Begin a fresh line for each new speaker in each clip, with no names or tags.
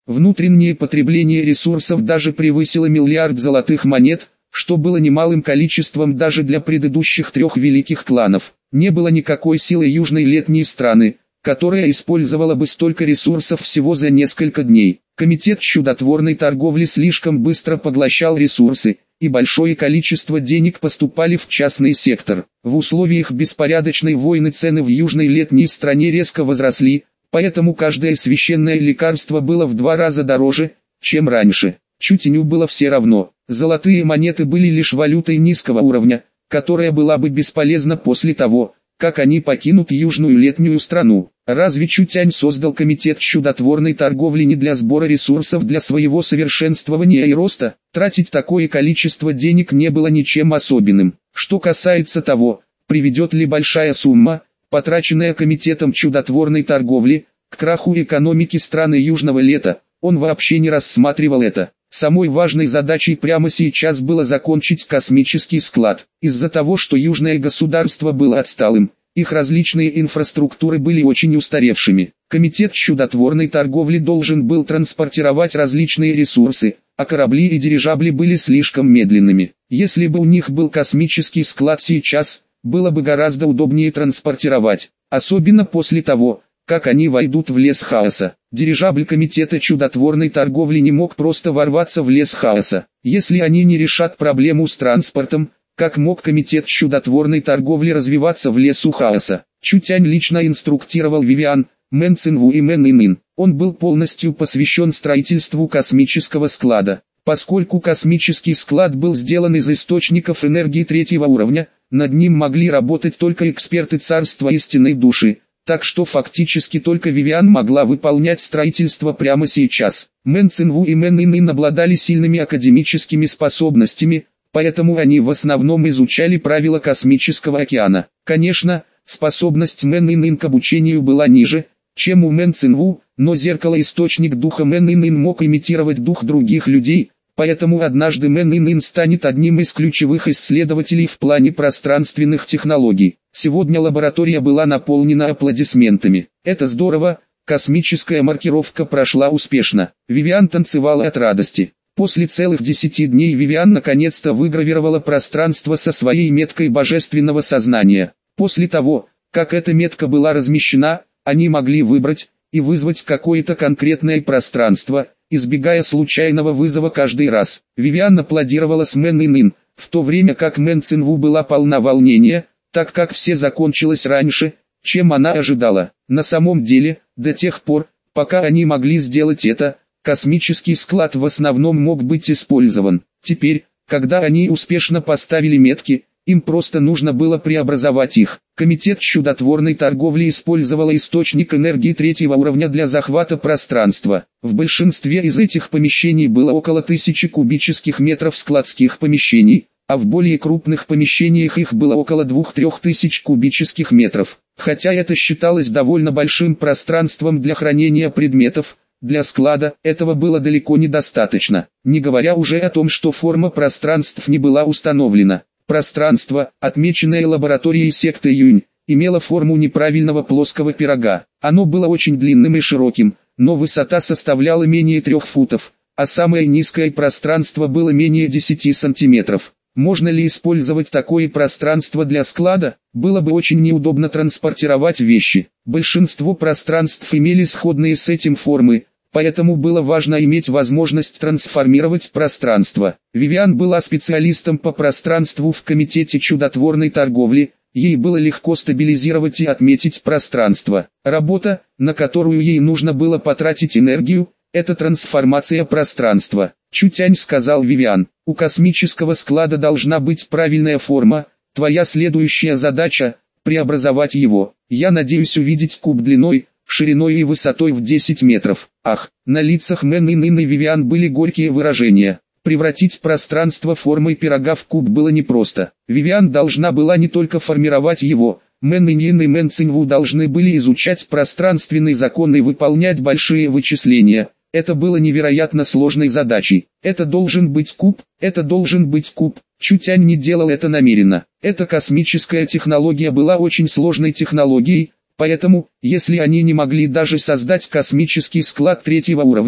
Внутреннее потребление ресурсов даже превысило миллиард золотых монет, что было немалым количеством даже для предыдущих трех великих кланов. Не было никакой силы южной летней страны, которая использовала бы столько ресурсов всего за несколько дней. Комитет чудотворной торговли слишком быстро поглощал ресурсы, и большое количество денег поступали в частный сектор. В условиях беспорядочной войны цены в южной летней стране резко возросли, поэтому каждое священное лекарство было в 2 раза дороже, чем раньше. Чутеню было все равно. Золотые монеты были лишь валютой низкого уровня, которая была бы бесполезна после того, как они покинут южную летнюю страну. Разве Чутянь создал комитет чудотворной торговли не для сбора ресурсов для своего совершенствования и роста? Тратить такое количество денег не было ничем особенным. Что касается того, приведет ли большая сумма, потраченная комитетом чудотворной торговли, к краху экономики страны южного лета, он вообще не рассматривал это. Самой важной задачей прямо сейчас было закончить космический склад. Из-за того, что южное государство было отсталым, их различные инфраструктуры были очень устаревшими. Комитет чудотворной торговли должен был транспортировать различные ресурсы, а корабли и дирижабли были слишком медленными. Если бы у них был космический склад сейчас, было бы гораздо удобнее транспортировать, особенно после того, как они войдут в лес хаоса. Дирижабль комитета чудотворной торговли не мог просто ворваться в лес хаоса. Если они не решат проблему с транспортом, как мог комитет чудотворной торговли развиваться в лесу хаоса? Чутянь лично инструктировал Вивиан, Мэн Цинву и Мэн Инин. Он был полностью посвящен строительству космического склада. Поскольку космический склад был сделан из источников энергии 3-го уровня, над ним могли работать только эксперты царства истинной души. Так что фактически только Вивиан могла выполнять строительство прямо сейчас. Мэн Цинву и Мэн Инин обладали сильными академическими способностями, поэтому они в основном изучали правила космического океана. Конечно, способность Мэн Инин к обучению была ниже, чем у Мэн Цинву, но зеркало-источник духа Мэн Инин мог имитировать дух других людей, поэтому однажды Мэн Инин станет одним из ключевых исследователей в плане пространственных технологий. Сегодня лаборатория была наполнена аплодисментами. Это здорово, космическая маркировка прошла успешно. Вивиан танцевала от радости. После целых 10 дней Вивиан наконец-то выгравировала пространство со своей меткой божественного сознания. После того, как эта метка была размещена, они могли выбрать и вызвать какое-то конкретное пространство, избегая случайного вызова каждый раз. Вивиан аплодировала с Мэн Инин, в то время как Мэн Цинву была полна волнения, так как все закончилось раньше, чем она ожидала. На самом деле, до тех пор, пока они могли сделать это, космический склад в основном мог быть использован. Теперь, когда они успешно поставили метки, им просто нужно было преобразовать их. Комитет чудотворной торговли использовал источник энергии 3-го уровня для захвата пространства. В большинстве из этих помещений было около 1000 кубических метров складских помещений, а в более крупных помещениях их было около 2-3 тысяч кубических метров. Хотя это считалось довольно большим пространством для хранения предметов, для склада этого было далеко недостаточно, не говоря уже о том, что форма пространств не была установлена. Пространство, отмеченное лабораторией секты Юнь, имело форму неправильного плоского пирога. Оно было очень длинным и широким, но высота составляла менее 3 футов, а самое низкое пространство было менее 10 сантиметров. Можно ли использовать такое пространство для склада? Было бы очень неудобно транспортировать вещи. Большинство пространств имели сходные с этим формы, поэтому было важно иметь возможность трансформировать пространство. Вивиан была специалистом по пространству в комитете чудотворной торговли, ей было легко стабилизировать и отметить пространство. Работа, на которую ей нужно было потратить энергию, это трансформация пространства. Чутянь сказал Вивиан, у космического склада должна быть правильная форма, твоя следующая задача – преобразовать его. Я надеюсь увидеть куб длиной, шириной и высотой в 10 метров. Ах, на лицах Мэн Инин и Вивиан были горькие выражения. Превратить пространство формой пирога в куб было непросто. Вивиан должна была не только формировать его, Мэн Инин и Мэн Цинву должны были изучать пространственный закон и выполнять большие вычисления. Это было невероятно сложной задачей. Это должен быть куб, это должен быть куб. Чутянь не делал это намеренно. Эта космическая технология была очень сложной технологией, поэтому, если они не могли даже создать космический склад 3-го уровня,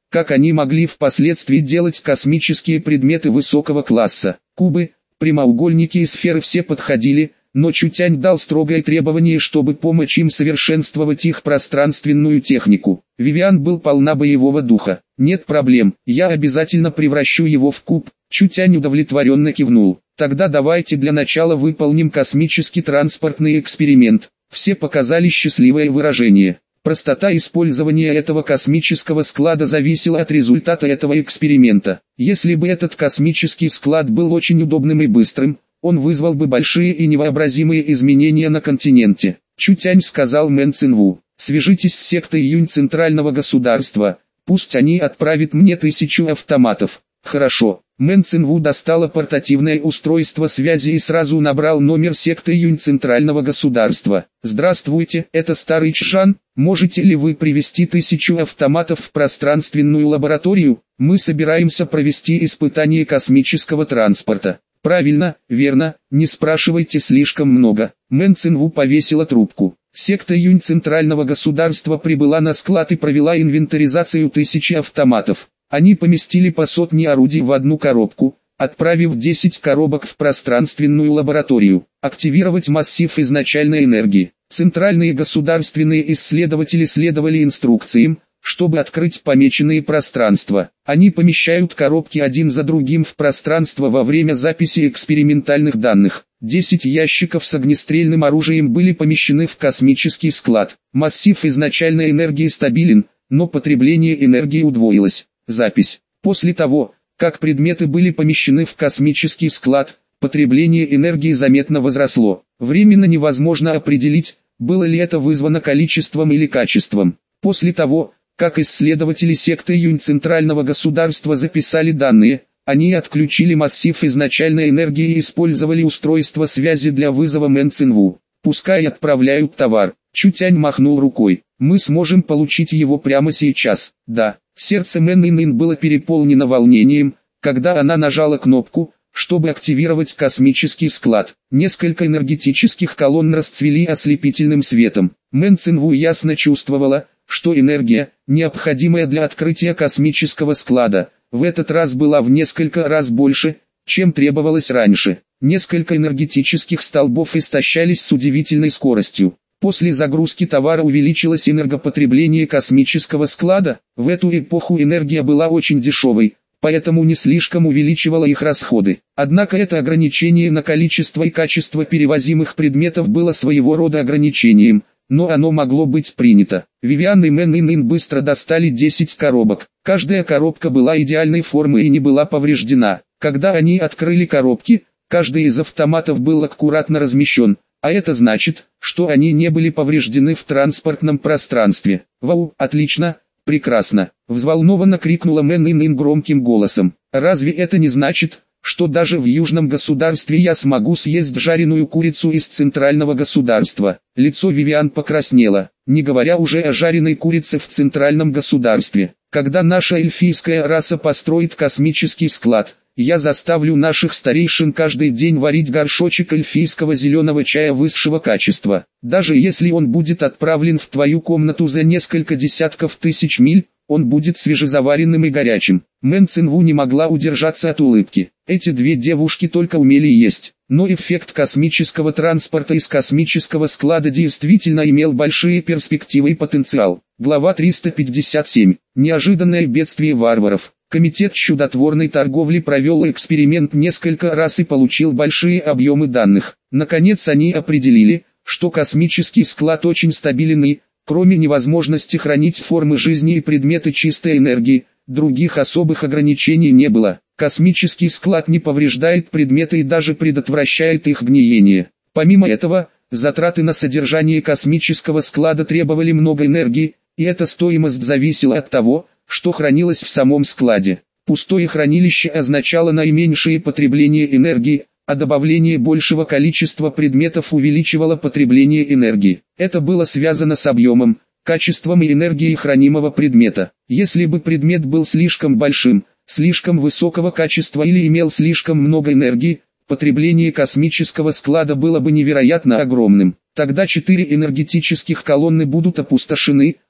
как они могли впоследствии делать космические предметы высокого класса. Кубы, прямоугольники и сферы все подходили, но Чутянь дал строгое требование, чтобы помочь им совершенствовать их пространственную технику. Вивиан был полна боевого духа. «Нет проблем, я обязательно превращу его в куб». Чутянь удовлетворенно кивнул. «Тогда давайте для начала выполним космический транспортный эксперимент». Все показали счастливое выражение. Простота использования этого космического склада зависела от результата этого эксперимента. Если бы этот космический склад был очень удобным и быстрым, он вызвал бы большие и невообразимые изменения на континенте. Чутянь сказал Мэн Цинву: «Свяжитесь с сектой Юнь Центрального государства, пусть они отправят мне 1000 автоматов». «Хорошо». Мэн Цинву достала портативное устройство связи и сразу набрал номер секты Юнь Центрального государства. «Здравствуйте, это Старый Чжан, можете ли вы привезти 1000 автоматов в пространственную лабораторию? Мы собираемся провести испытание космического транспорта». «Правильно, верно, не спрашивайте слишком много». Мэн Цинву повесила трубку. Секта Юнь Центрального государства прибыла на склад и провела инвентаризацию 1000 автоматов. Они поместили по 100 орудий в одну коробку, отправив 10 коробок в пространственную лабораторию. Активировать массив изначальной энергии. Центральные государственные исследователи следовали инструкциям, чтобы открыть помеченные пространства. Они помещают коробки один за другим в пространство во время записи экспериментальных данных. 10 ящиков с огнестрельным оружием были помещены в космический склад. Массив изначальной энергии стабилен, но потребление энергии удвоилось. Запись. После того, как предметы были помещены в космический склад, потребление энергии заметно возросло. Временно невозможно определить, было ли это вызвано количеством или качеством. После того, как исследователи секты Юнь Центрального государства записали данные, они отключили массив изначальной энергии и использовали устройство связи для вызова Мэн Цинву. «Пускай отправляют товар». Чутянь махнул рукой. «Мы сможем получить его прямо сейчас». «Да». Сердце Мэн Ин было переполнено волнением, когда она нажала кнопку, чтобы активировать космический склад. Несколько энергетических колонн расцвели ослепительным светом. Мэн Цинву ясно чувствовала, что энергия, необходимая для открытия космического склада, в этот раз была в несколько раз больше, чем требовалось раньше. Несколько энергетических столбов истощались с удивительной скоростью. После загрузки товара увеличилось энергопотребление космического склада. В эту эпоху энергия была очень дешевой, поэтому не слишком увеличивала их расходы. Однако это ограничение на количество и качество перевозимых предметов было своего рода ограничением, но оно могло быть принято. Вивиан и Мэн Ин быстро достали 10 коробок. Каждая коробка была идеальной формы и не была повреждена. Когда они открыли коробки, каждый из автоматов был аккуратно размещен, а это значит, что они не были повреждены в транспортном пространстве. «Вау, отлично, прекрасно!» — взволнованно крикнула Мэн Ин громким голосом. «Разве это не значит, что даже в южном государстве я смогу съесть жареную курицу из центрального государства?» Лицо Вивиан покраснело, не говоря уже о жареной курице в центральном государстве. «Когда наша эльфийская раса построит космический склад, я заставлю наших старейшин каждый день варить горшочек эльфийского зеленого чая высшего качества. Даже если он будет отправлен в твою комнату за несколько десятков тысяч миль, он будет свежезаваренным и горячим». Мэн Цинву не могла удержаться от улыбки. Эти две девушки только умели есть. Но эффект космического транспорта из космического склада действительно имел большие перспективы и потенциал. Глава 357. Неожиданное бедствие варваров. Комитет чудотворной торговли провел эксперимент несколько раз и получил большие объемы данных. Наконец они определили, что космический склад очень стабилен и, кроме невозможности хранить формы жизни и предметы чистой энергии, других особых ограничений не было. Космический склад не повреждает предметы и даже предотвращает их гниение. Помимо этого, затраты на содержание космического склада требовали много энергии, и эта стоимость зависела от того, что хранилось в самом складе. Пустое хранилище означало наименьшее потребление энергии, а добавление большего количества предметов увеличивало потребление энергии. Это было связано с объемом, качеством и энергией хранимого предмета. Если бы предмет был слишком большим, слишком высокого качества или имел слишком много энергии, потребление космического склада было бы невероятно огромным. Тогда 4 энергетических колонны будут опустошены,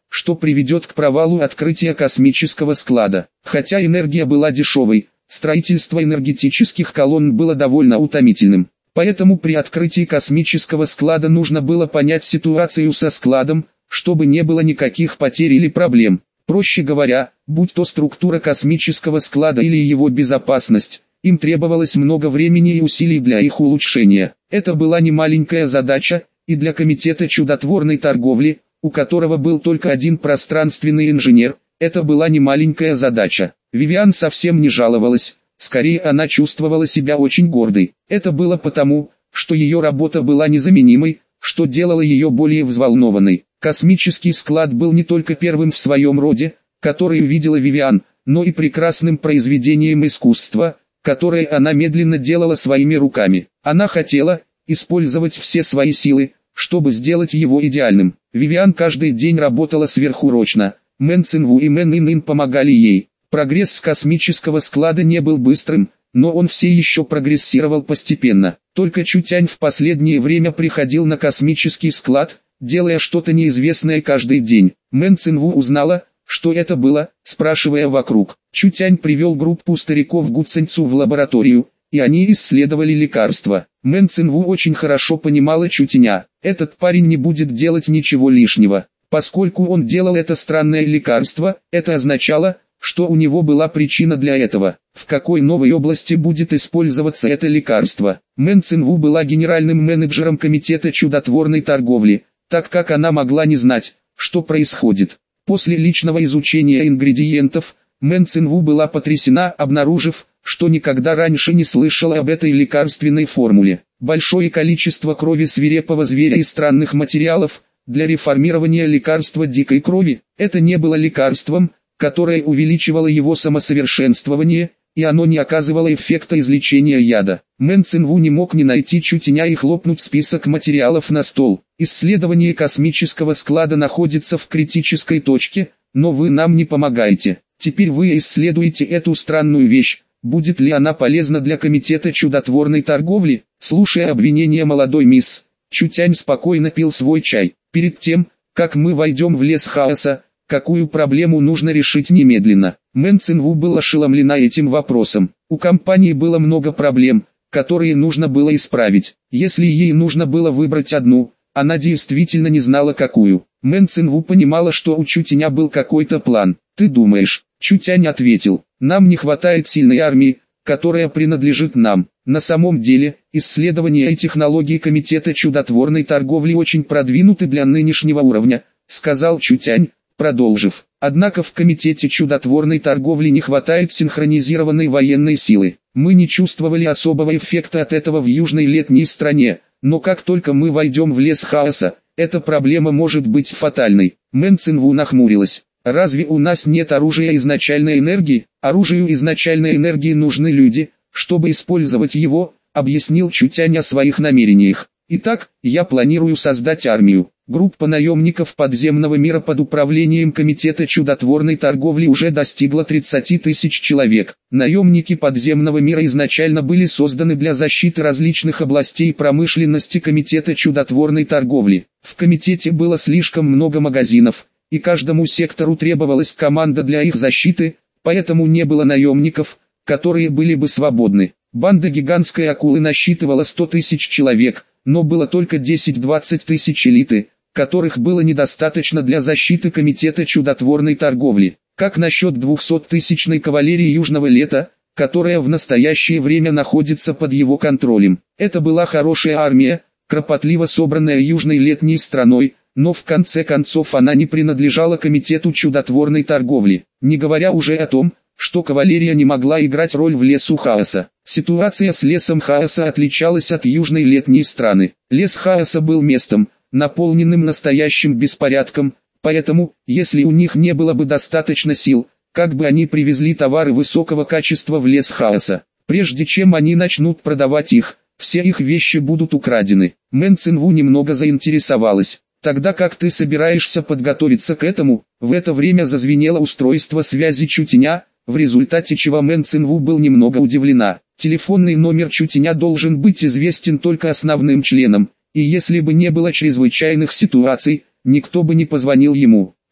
что приведет к провалу открытия космического склада. Хотя энергия была дешевой, строительство энергетических колонн было довольно утомительным. Поэтому при открытии космического склада нужно было понять ситуацию со складом, чтобы не было никаких потерь или проблем. Проще говоря, будь то структура космического склада или его безопасность, им требовалось много времени и усилий для их улучшения. Это была немаленькая задача, и для Комитета чудотворной торговли, у которого был только один пространственный инженер, это была немаленькая задача. Вивиан совсем не жаловалась, скорее она чувствовала себя очень гордой. Это было потому, что ее работа была незаменимой, что делало ее более взволнованной. Космический склад был не только первым в своем роде, который увидела Вивиан, но и прекрасным произведением искусства, которое она медленно делала своими руками. Она хотела использовать все свои силы, чтобы сделать его идеальным. Вивиан каждый день работала сверхурочно. Мэн Цинву и Мэн Ин помогали ей. Прогресс с космического склада не был быстрым, но он все еще прогрессировал постепенно. Только Чутянь в последнее время приходил на космический склад, делая что-то неизвестное каждый день. Мэн Цинву узнала, что это было, спрашивая вокруг. Чутянь привел группу стариков Гу Цинцу в лабораторию, и они исследовали лекарства. Мэн Цинву очень хорошо понимала Чутяня. Этот парень не будет делать ничего лишнего. Поскольку он делал это странное лекарство, это означало, что у него была причина для этого. В какой новой области будет использоваться это лекарство? Мэн Цинву была генеральным менеджером Комитета чудотворной торговли, так как она могла не знать, что происходит. После личного изучения ингредиентов, Мэн Цинву была потрясена, обнаружив, что никогда раньше не слышала об этой лекарственной формуле. Большое количество крови свирепого зверя и странных материалов для реформирования лекарства дикой крови. Это не было лекарством, которое увеличивало его самосовершенствование, и оно не оказывало эффекта излечения яда. Мэн Цинву не мог не найти Чутяня и хлопнуть список материалов на стол. Исследование космического склада находится в критической точке, но вы нам не помогаете. Теперь вы исследуете эту странную вещь. Будет ли она полезна для Комитета чудотворной торговли? Слушая обвинения молодой мисс, Чутянь спокойно пил свой чай. Перед тем, как мы войдем в лес хаоса, какую проблему нужно решить немедленно? Мэн Цинву был ошеломлена этим вопросом. У компании было много проблем, которые нужно было исправить. Если ей нужно было выбрать одну, она действительно не знала какую. Мэн Цинву понимала, что у Чутяня был какой-то план. «Ты думаешь?» Чутянь ответил. «Нам не хватает сильной армии, которая принадлежит нам. На самом деле, исследования и технологии Комитета чудотворной торговли очень продвинуты для нынешнего уровня», сказал Чутянь, продолжив. «Однако в Комитете чудотворной торговли не хватает синхронизированной военной силы. Мы не чувствовали особого эффекта от этого в южной летней стране, но как только мы войдем в лес хаоса, эта проблема может быть фатальной». Мэн Цинву нахмурилась. «Разве у нас нет оружия изначальной энергии? Оружию изначальной энергии нужны люди, чтобы использовать его», объяснил Чутянь о своих намерениях. «Итак, я планирую создать армию. Группа наемников подземного мира под управлением Комитета чудотворной торговли уже достигла 30 тысяч человек. Наемники подземного мира изначально были созданы для защиты различных областей промышленности Комитета чудотворной торговли. В комитете было слишком много магазинов, и каждому сектору требовалась команда для их защиты, поэтому не было наемников, которые были бы свободны. Банда гигантской акулы насчитывала 100 тысяч человек, но было только 10-20 тысяч элиты, которых было недостаточно для защиты Комитета чудотворной торговли. Как насчет 200-тысячной кавалерии Южного Лета, которая в настоящее время находится под его контролем? Это была хорошая армия, кропотливо собранная Южной Летней страной, но в конце концов она не принадлежала Комитету чудотворной торговли, не говоря уже о том, что кавалерия не могла играть роль в лесу хаоса. Ситуация с лесом хаоса отличалась от Южной Летней страны. Лес хаоса был местом, наполненным настоящим беспорядком, поэтому, если у них не было бы достаточно сил, как бы они привезли товары высокого качества в лес хаоса? Прежде чем они начнут продавать их, все их вещи будут украдены. Мэн Цинву немного заинтересовалась. «Тогда как ты собираешься подготовиться к этому?» В это время зазвенело устройство связи Чутяня, в результате чего Мэн Цинву был немного удивлена. Телефонный номер Чутяня должен быть известен только основным членам, и если бы не было чрезвычайных ситуаций, никто бы не позвонил ему. К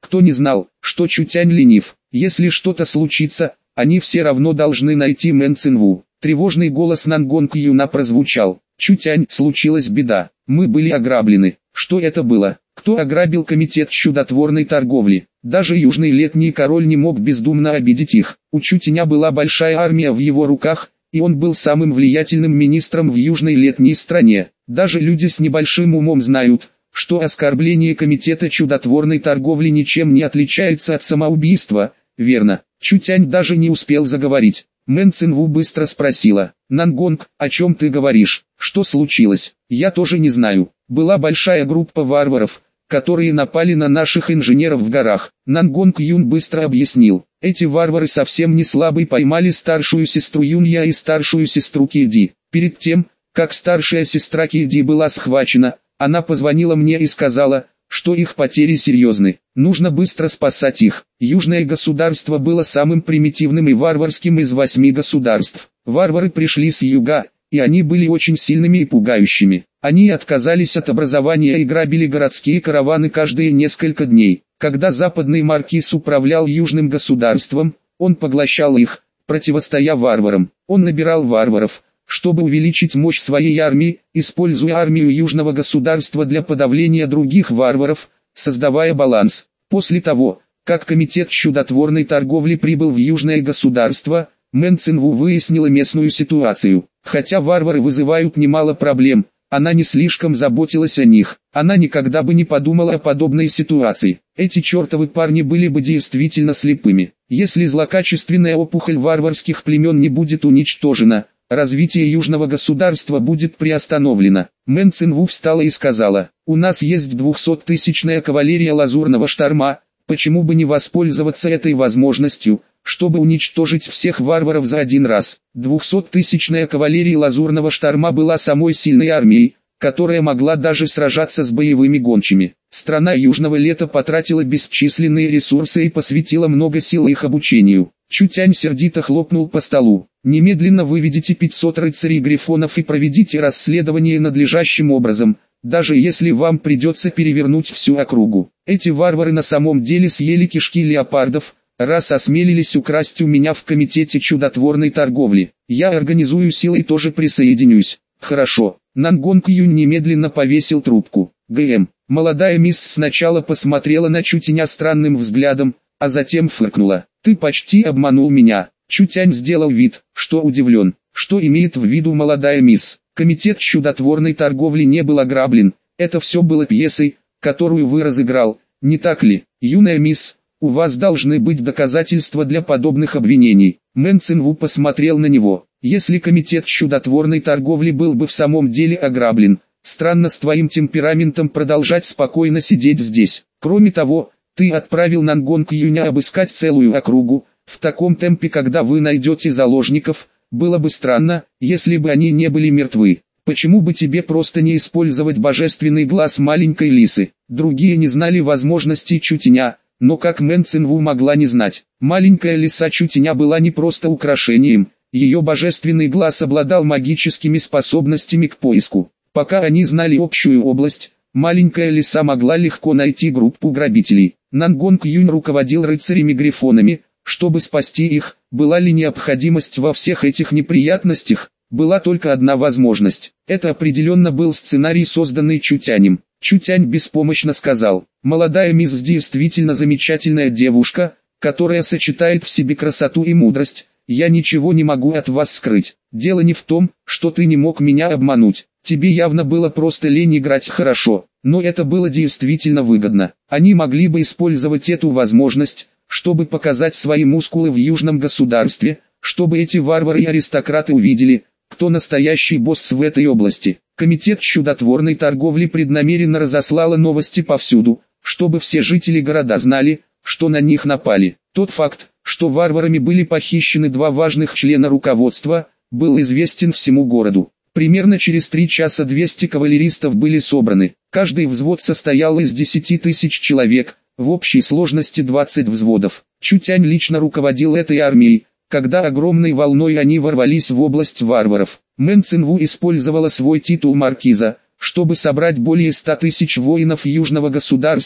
Кто не знал, что Чутянь ленив? Если что-то случится, они все равно должны найти Мэн Цинву. Тревожный голос Нангонг Юна прозвучал. Чутянь, случилась беда. Мы были ограблены. Что это было? Кто ограбил комитет чудотворной торговли? Даже южный летний король не мог бездумно обидеть их. У Чутяня была большая армия в его руках, и он был самым влиятельным министром в южной летней стране. Даже люди с небольшим умом знают, что оскорбление комитета чудотворной торговли ничем не отличается от самоубийства, верно? Чутянь даже не успел заговорить. Мэн Цинву быстро спросила: «Нангонг, о чем ты говоришь? Что случилось?» «Я тоже не знаю. Была большая группа варваров, которые напали на наших инженеров в горах». Нангонг Юн быстро объяснил. Эти варвары совсем не слабые поймали старшую сестру Юнья и старшую сестру Киди. Перед тем, как старшая сестра Киди была схвачена, она позвонила мне и сказала, что их потери серьезны. Нужно быстро спасать их. Южное государство было самым примитивным и варварским из 8 государств. Варвары пришли с юга, и они были очень сильными и пугающими. Они отказались от образования и грабили городские караваны каждые несколько дней. Когда западный маркиз управлял южным государством, он поглощал их, противостоя варварам. Он набирал варваров, чтобы увеличить мощь своей армии, используя армию южного государства для подавления других варваров, создавая баланс. После того, как комитет чудотворной торговли прибыл в южное государство, Мэн Цинву выяснила местную ситуацию. Хотя варвары вызывают немало проблем, она не слишком заботилась о них. Она никогда бы не подумала о подобной ситуации. Эти чертовы парни были бы действительно слепыми. Если злокачественная опухоль варварских племен не будет уничтожена, развитие южного государства будет приостановлено. Мэн Цинву встала и сказала: «У нас есть 200-тысячная кавалерия Лазурного Шторма, почему бы не воспользоваться этой возможностью, чтобы уничтожить всех варваров за один раз?» 200-тысячная кавалерия Лазурного Шторма была самой сильной армией, которая могла даже сражаться с боевыми гончими. Страна Южного Лета потратила бесчисленные ресурсы и посвятила много сил их обучению. Чутянь сердито хлопнул по столу. «Немедленно выведите 500 рыцарей-грифонов и проведите расследование надлежащим образом, даже если вам придется перевернуть всю округу. Эти варвары на самом деле съели кишки леопардов, раз осмелились украсть у меня в комитете чудотворной торговли. Я организую силы и тоже присоединюсь». «Хорошо». Нангонг Юнь немедленно повесил трубку. ГМ. Молодая мисс сначала посмотрела на Чутяня странным взглядом, а затем фыркнула. «Ты почти обманул меня». Чутянь сделал вид, что удивлен. Что имеет в виду молодая мисс? Комитет чудотворной торговли не был ограблен. Это все было пьесой, которую вы разыграл, не так ли? Юная мисс, у вас должны быть доказательства для подобных обвинений. Мэн Цинву посмотрел на него. Если комитет чудотворной торговли был бы в самом деле ограблен, странно с твоим темпераментом продолжать спокойно сидеть здесь. Кроме того, ты отправил Нангонг Юня обыскать целую округу. В таком темпе, когда вы найдете заложников, было бы странно, если бы они не были мертвы. Почему бы тебе просто не использовать божественный глаз маленькой лисы? Другие не знали возможностей Чутяня, но как Мэн Цинву могла не знать? Маленькая лиса Чутяня была не просто украшением, ее божественный глаз обладал магическими способностями к поиску. Пока они знали общую область, маленькая лиса могла легко найти группу грабителей. Нангонг Юнь руководил рыцарями-грифонами, чтобы спасти их. Была ли необходимость во всех этих неприятностях? Была только одна возможность. Это определенно был сценарий, созданный Чутянем. Чутянь беспомощно сказал: «Молодая мисс действительно замечательная девушка, которая сочетает в себе красоту и мудрость. Я ничего не могу от вас скрыть. Дело не в том, что ты не мог меня обмануть. Тебе явно было просто лень играть хорошо, но это было действительно выгодно. Они могли бы использовать эту возможность, чтобы показать свои мускулы в южном государстве, чтобы эти варвары и аристократы увидели, кто настоящий босс в этой области». Комитет чудотворной торговли преднамеренно разослала новости повсюду, чтобы все жители города знали, что на них напали. Тот факт, что варварами были похищены 2 важных члена руководства, был известен всему городу. Примерно через 3 часа 200 кавалеристов были собраны. Каждый взвод состоял из 10 тысяч человек, в общей сложности 20 взводов. Чутянь лично руководил этой армией, когда огромной волной они ворвались в область варваров. Мэн Цинву использовала свой титул маркиза, чтобы собрать более 100 тысяч воинов южного государства,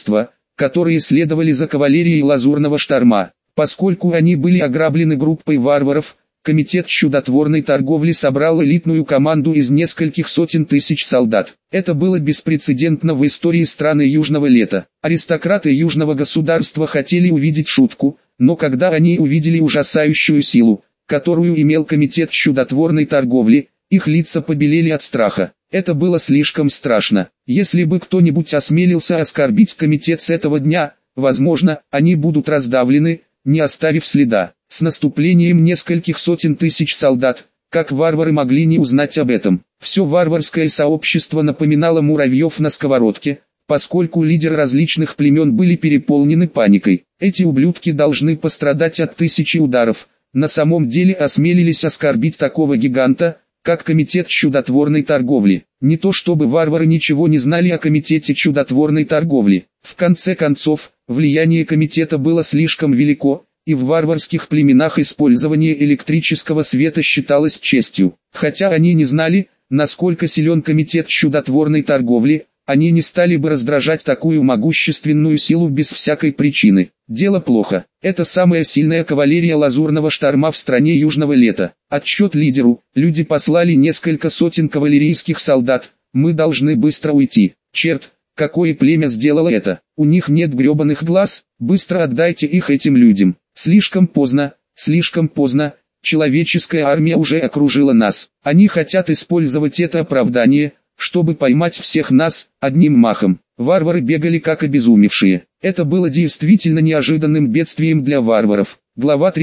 которые следовали за кавалерией Лазурного Шторма. Поскольку они были ограблены группой варваров, комитет чудотворной торговли собрал элитную команду из нескольких сотен тысяч солдат. Это было беспрецедентно в истории страны Южного Лета. Аристократы Южного государства хотели увидеть шутку, но когда они увидели ужасающую силу, которую имел комитет чудотворной торговли, их лица побелели от страха. Это было слишком страшно. Если бы кто-нибудь осмелился оскорбить комитет с этого дня, возможно, они будут раздавлены, не оставив следа. С наступлением нескольких сотен тысяч солдат, как варвары могли не узнать об этом? Все варварское сообщество напоминало муравьев на сковородке, поскольку лидеры различных племен были переполнены паникой. Эти ублюдки должны пострадать от тысячи ударов. На самом деле осмелились оскорбить такого гиганта, как комитет чудотворной торговли. Не то чтобы варвары ничего не знали о комитете чудотворной торговли. В конце концов, влияние комитета было слишком велико, и в варварских племенах использование электрического света считалось честью. Хотя они не знали, насколько силен комитет чудотворной торговли, они не стали бы раздражать такую могущественную силу без всякой причины. Дело плохо. Это самая сильная кавалерия Лазурного Шторма в стране Южного Лета. Отчет лидеру. Люди послали несколько сотен кавалерийских солдат. Мы должны быстро уйти. Черт, какое племя сделало это? У них нет гребаных глаз. Быстро отдайте их этим людям. Слишком поздно, слишком поздно. Человеческая армия уже окружила нас. Они хотят использовать это оправдание, чтобы поймать всех нас, одним махом. Варвары бегали как обезумевшие. Это было действительно неожиданным бедствием для варваров. Глава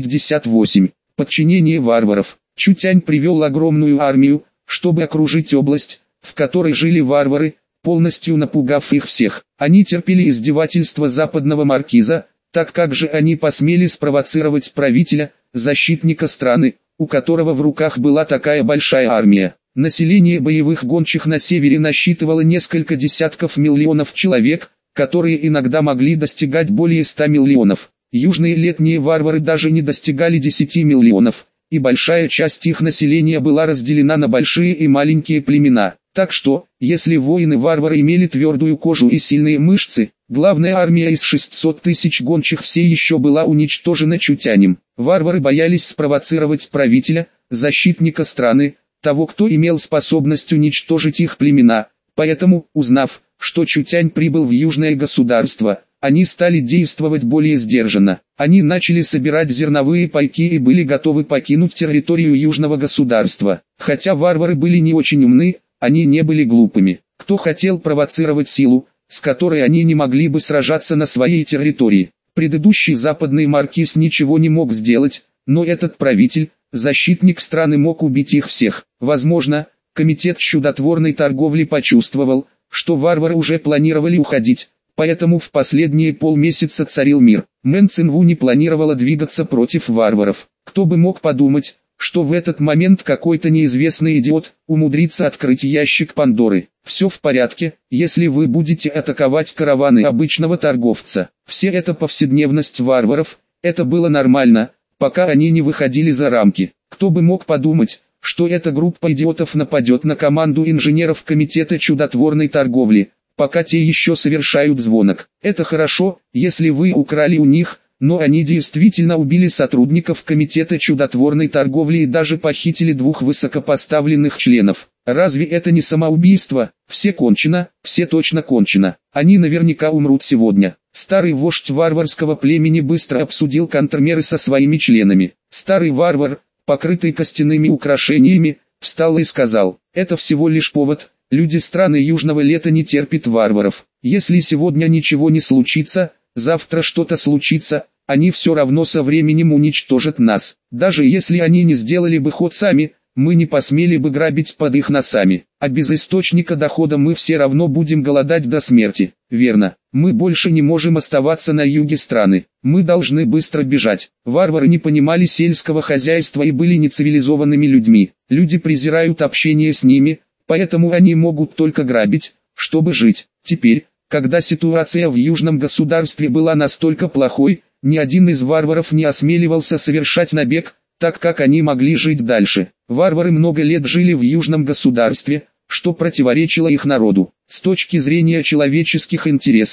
358. Подчинение варваров. Чутянь привел огромную армию, чтобы окружить область, в которой жили варвары, полностью напугав их всех. Они терпели издевательства западного маркиза, так как же они посмели спровоцировать правителя, защитника страны, у которого в руках была такая большая армия. Население боевых гончих на севере насчитывало несколько десятков миллионов человек, которые иногда могли достигать более 100 миллионов. Южные летние варвары даже не достигали 10 миллионов, и большая часть их населения была разделена на большие и маленькие племена. Так что, если воины-варвары имели твердую кожу и сильные мышцы, главная армия из 600 тысяч гончих все еще была уничтожена Чутянем. Варвары боялись спровоцировать правителя, защитника страны, того, кто имел способность уничтожить их племена, поэтому, узнав, что Чутянь прибыл в южное государство, они стали действовать более сдержанно. Они начали собирать зерновые пайки и были готовы покинуть территорию южного государства. Хотя варвары были не очень умны, они не были глупыми. Кто хотел провоцировать силу, с которой они не могли бы сражаться на своей территории? Предыдущий западный маркиз ничего не мог сделать, но этот правитель, защитник страны, мог убить их всех. Возможно, комитет чудотворной торговли почувствовал, что варвары уже планировали уходить, поэтому в последние полмесяца царил мир. Мэн Цинву не планировала двигаться против варваров. Кто бы мог подумать, что в этот момент какой-то неизвестный идиот умудрится открыть ящик Пандоры. Все в порядке, если вы будете атаковать караваны обычного торговца. Все это повседневность варваров, это было нормально, пока они не выходили за рамки. Кто бы мог подумать, что эта группа идиотов нападет на команду инженеров комитета чудотворной торговли, пока те еще совершают звонок. Это хорошо, если вы украли у них, но они действительно убили сотрудников комитета чудотворной торговли и даже похитили двух высокопоставленных членов. Разве это не самоубийство? Все кончено, все точно кончено. Они наверняка умрут сегодня. Старый вождь варварского племени быстро обсудил контрмеры со своими членами. Старый варвар, покрытый костяными украшениями, встал и сказал: «Это всего лишь повод, люди страны Южного Лета не терпят варваров. Если сегодня ничего не случится, завтра что-то случится, они все равно со временем уничтожат нас. Даже если они не сделали бы ход сами, мы не посмели бы грабить под их носами. А без источника дохода мы все равно будем голодать до смерти. Верно, мы больше не можем оставаться на юге страны. Мы должны быстро бежать». Варвары не понимали сельского хозяйства и были нецивилизованными людьми. Люди презирают общение с ними, поэтому они могут только грабить, чтобы жить. Теперь, когда ситуация в южном государстве была настолько плохой, ни один из варваров не осмеливался совершать набег, так как они могли жить дальше. Варвары много лет жили в южном государстве, что противоречило их народу. С точки зрения человеческих интересов,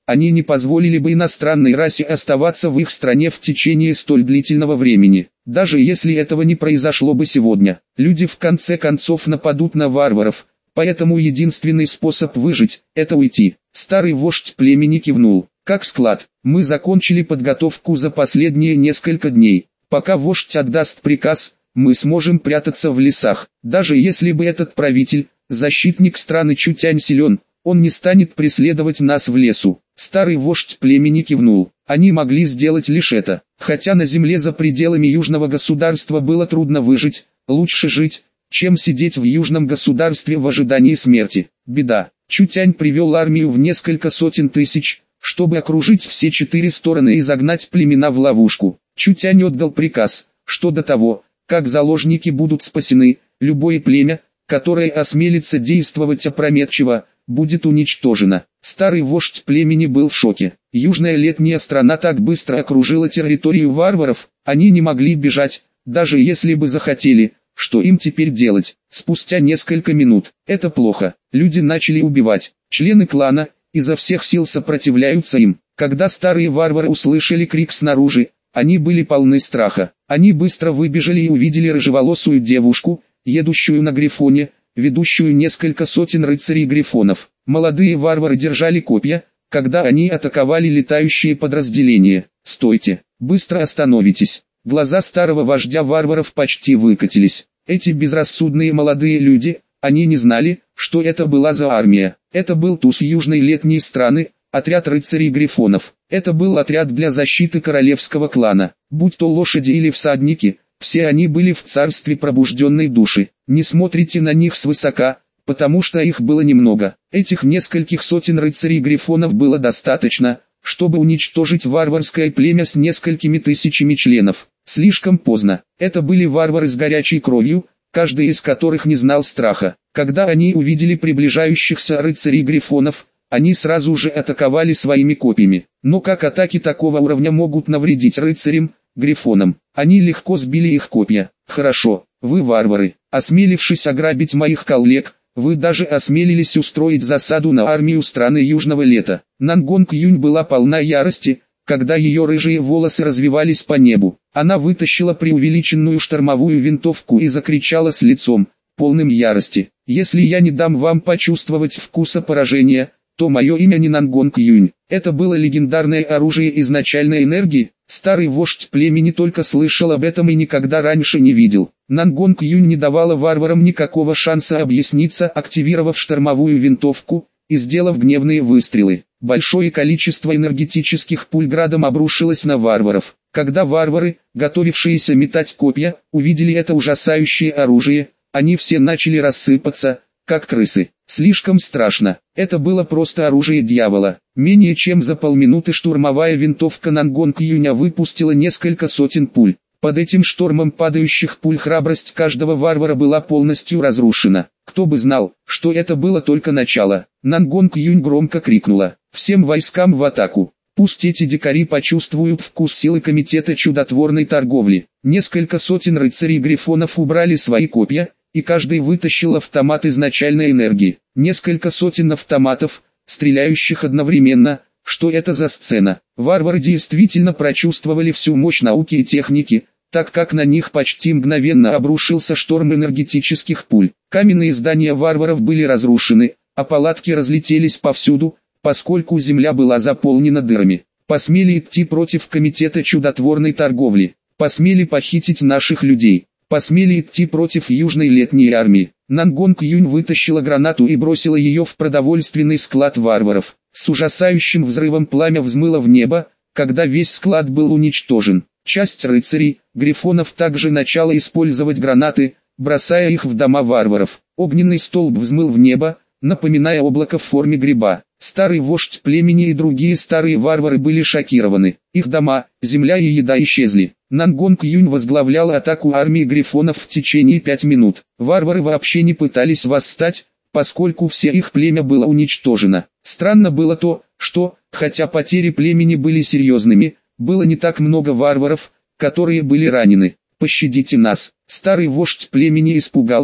они не позволили бы иностранной расе оставаться в их стране в течение столь длительного времени. Даже если этого не произошло бы сегодня, люди в конце концов нападут на варваров, поэтому единственный способ выжить – это уйти. Старый вождь племени кивнул. Как склад, мы закончили подготовку за последние несколько дней. Пока вождь отдаст приказ, мы сможем прятаться в лесах. Даже если бы этот правитель, защитник страны Чутянь силен, он не станет преследовать нас в лесу. Старый вождь племени кивнул. Они могли сделать лишь это. Хотя на земле за пределами южного государства было трудно выжить, лучше жить, чем сидеть в южном государстве в ожидании смерти. Беда. Чутянь привел армию в несколько сотен тысяч, чтобы окружить все 4 стороны и загнать племена в ловушку. Чутянь отдал приказ, что до того, как заложники будут спасены, любое племя, которое осмелится действовать опрометчиво, будет уничтожено. Старый вождь племени был в шоке. Южная летняя страна так быстро окружила территорию варваров, они не могли бежать, даже если бы захотели. Что им теперь делать? Спустя несколько минут, это плохо, люди начали убивать. Члены клана изо всех сил сопротивляются им. Когда старые варвары услышали крик снаружи, они были полны страха. Они быстро выбежали и увидели рыжеволосую девушку, едущую на грифоне, ведущую несколько сотен рыцарей-грифонов. Молодые варвары держали копья, когда они атаковали летающие подразделения. «Стойте! Быстро остановитесь!» Глаза старого вождя варваров почти выкатились. Эти безрассудные молодые люди, они не знали, что это была за армия. Это был туз южной летней страны, отряд рыцарей-грифонов. Это был отряд для защиты королевского клана. Будь то лошади или всадники, все они были в царстве пробужденной души. Не смотрите на них свысока, потому что их было немного. Этих нескольких сотен рыцарей-грифонов было достаточно, чтобы уничтожить варварское племя с несколькими тысячами членов. Слишком поздно. Это были варвары с горячей кровью, каждый из которых не знал страха. Когда они увидели приближающихся рыцарей-грифонов, они сразу же атаковали своими копьями. Но как атаки такого уровня могут навредить рыцарям, грифонам? Они легко сбили их копья. Хорошо, вы варвары, осмелившись ограбить моих коллег, вы даже осмелились устроить засаду на армию страны Южного Лета. Нангонг Юнь была полна ярости, когда ее рыжие волосы развивались по небу. Она вытащила преувеличенную штормовую винтовку и закричала с лицом, полным ярости: «Если я не дам вам почувствовать вкуса поражения, то мое имя не Нангонг Юнь». Это было легендарное оружие изначальной энергии. Старый вождь племени только слышал об этом и никогда раньше не видел. Нангонг Юнь не давала варварам никакого шанса объясниться, активировав штормовую винтовку и сделав гневные выстрелы. Большое количество энергетических пуль градом обрушилось на варваров. Когда варвары, готовившиеся метать копья, увидели это ужасающее оружие, они все начали рассыпаться, как крысы. Слишком страшно. Это было просто оружие дьявола. Менее чем за полминуты штурмовая винтовка Нангонг Юня выпустила несколько сотен пуль. Под этим штормом падающих пуль храбрость каждого варвара была полностью разрушена. Кто бы знал, что это было только начало. Нангонг Юнь громко крикнула: «Всем войскам в атаку! Пусть эти дикари почувствуют вкус силы комитета чудотворной торговли». Несколько сотен рыцарей-грифонов убрали свои копья, и каждый вытащил автомат изначальной энергии. Несколько сотен автоматов, стреляющих одновременно. Что это за сцена? Варвары действительно прочувствовали всю мощь науки и техники, так как на них почти мгновенно обрушился шторм энергетических пуль. Каменные здания варваров были разрушены, а палатки разлетелись повсюду, поскольку земля была заполнена дырами. Посмели идти против комитета чудотворной торговли, посмели похитить наших людей, посмели идти против южной летней армии. Нангонг Юнь вытащила гранату и бросила ее в продовольственный склад варваров. С ужасающим взрывом пламя взмыло в небо, когда весь склад был уничтожен. Часть рыцарей, грифонов также начала использовать гранаты, бросая их в дома варваров. Огненный столб взмыл в небо, напоминая облако в форме гриба. Старый вождь племени и другие старые варвары были шокированы. Их дома, земля и еда исчезли. Нангонг Юнь возглавлял атаку армии грифонов в течение 5 минут. Варвары вообще не пытались восстать, поскольку все их племя было уничтожено. Странно было то, что, хотя потери племени были серьезными, было не так много варваров, которые были ранены. «Пощадите нас!» Старый вождь племени испугался,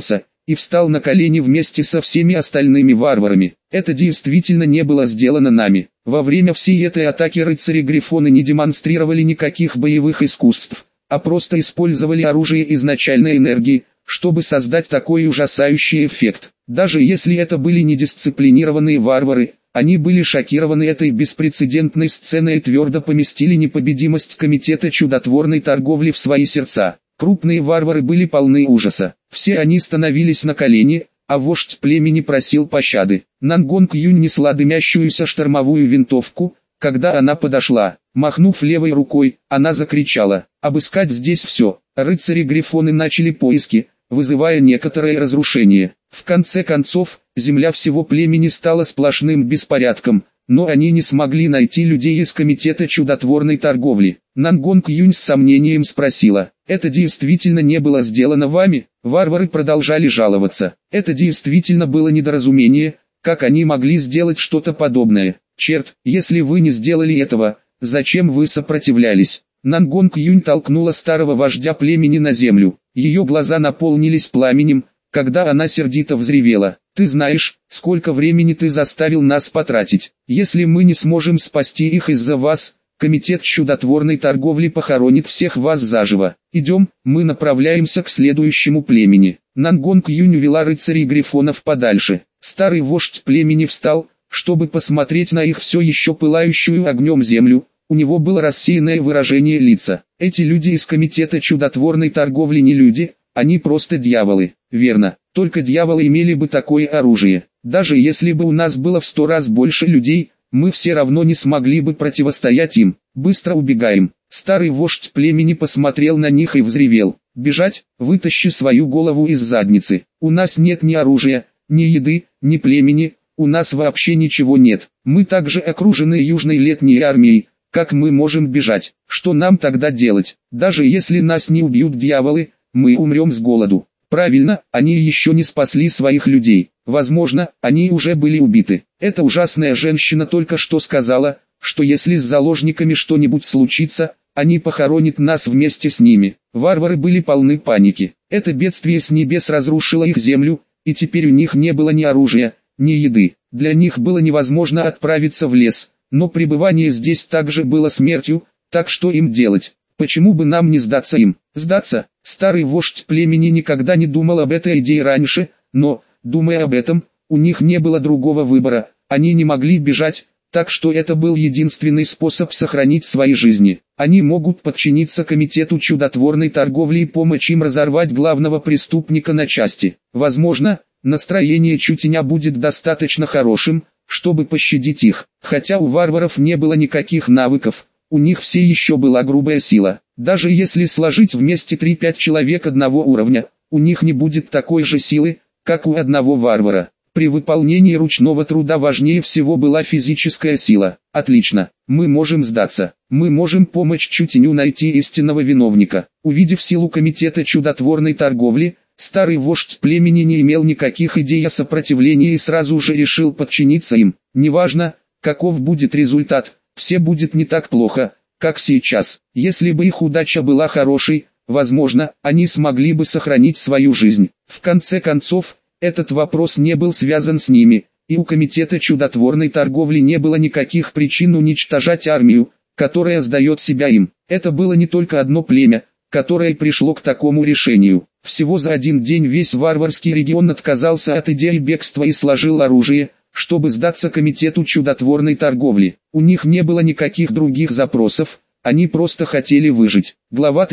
и встал на колени вместе со всеми остальными варварами. Это действительно не было сделано нами. Во время всей этой атаки рыцари-грифоны не демонстрировали никаких боевых искусств, а просто использовали оружие изначальной энергии, чтобы создать такой ужасающий эффект. Даже если это были недисциплинированные варвары, они были шокированы этой беспрецедентной сценой и твердо поместили непобедимость комитета чудотворной торговли в свои сердца. Крупные варвары были полны ужаса. Все они становились на колени, а вождь племени просил пощады. Нангонг Юнь несла дымящуюся штормовую винтовку. Когда она подошла, махнув левой рукой, она закричала: «Обыскать здесь все!» Рыцари-грифоны начали поиски, вызывая некоторое разрушение. В конце концов, земля всего племени стала сплошным беспорядком, но они не смогли найти людей из комитета чудотворной торговли. Нангонг Юнь с сомнением спросила: «Это действительно не было сделано вами?» Варвары продолжали жаловаться. Это действительно было недоразумение, как они могли сделать что-то подобное? Черт, если вы не сделали этого, зачем вы сопротивлялись? Нангонг Юнь толкнула старого вождя племени на землю. Ее глаза наполнились пламенем, когда она сердито взревела: «Ты знаешь, сколько времени ты заставил нас потратить. Если мы не сможем спасти их из-за вас, комитет чудотворной торговли похоронит всех вас заживо. Идем, мы направляемся к следующему племени». Нангонг Юнь увела рыцарей грифонов подальше. Старый вождь племени встал, чтобы посмотреть на их все еще пылающую огнем землю. У него было рассеянное выражение лица. Эти люди из комитета чудотворной торговли не люди, они просто дьяволы. Верно, только дьяволы имели бы такое оружие. Даже если бы у нас было в 100 раз больше людей, мы все равно не смогли бы противостоять им. Быстро убегаем. Старый вождь племени посмотрел на них и взревел: «Бежать, вытащи свою голову из задницы. У нас нет ни оружия, ни еды, ни племени, у нас вообще ничего нет. Мы также окружены южной летней армией. Как мы можем бежать? Что нам тогда делать? Даже если нас не убьют дьяволы, мы умрем с голоду». Правильно, они еще не спасли своих людей. Возможно, они уже были убиты. Эта ужасная женщина только что сказала, что если с заложниками что-нибудь случится, они похоронят нас вместе с ними. Варвары были полны паники. Это бедствие с небес разрушило их землю, и теперь у них не было ни оружия, ни еды. Для них было невозможно отправиться в лес, но пребывание здесь также было смертью, так что им делать? Почему бы нам не сдаться им? Сдаться? Старый вождь племени никогда не думал об этой идее раньше, но, думая об этом, у них не было другого выбора, они не могли бежать, так что это был единственный способ сохранить свои жизни. Они могут подчиниться комитету чудотворной торговли и помочь им разорвать главного преступника на части. Возможно, настроение Чутеня будет достаточно хорошим, чтобы пощадить их. Хотя у варваров не было никаких навыков, у них все еще была грубая сила. Даже если сложить вместе 3-5 человек одного уровня, у них не будет такой же силы, как у одного варвара. При выполнении ручного труда важнее всего была физическая сила. Отлично, мы можем сдаться. Мы можем помочь Чутеню найти истинного виновника. Увидев силу комитета чудотворной торговли, старый вождь племени не имел никаких идей о сопротивлении и сразу же решил подчиниться им. Неважно, каков будет результат, все будет не так плохо, как сейчас. Если бы их удача была хорошей, возможно, они смогли бы сохранить свою жизнь. В конце концов, этот вопрос не был связан с ними, и у комитета чудотворной торговли не было никаких причин уничтожать армию, которая сдает себя им. Это было не только одно племя, которое пришло к такому решению. Всего за один день весь варварский регион отказался от идеи бегства и сложил оружие, чтобы сдаться комитету чудотворной торговли. У них не было никаких других запросов, они просто хотели выжить. Глава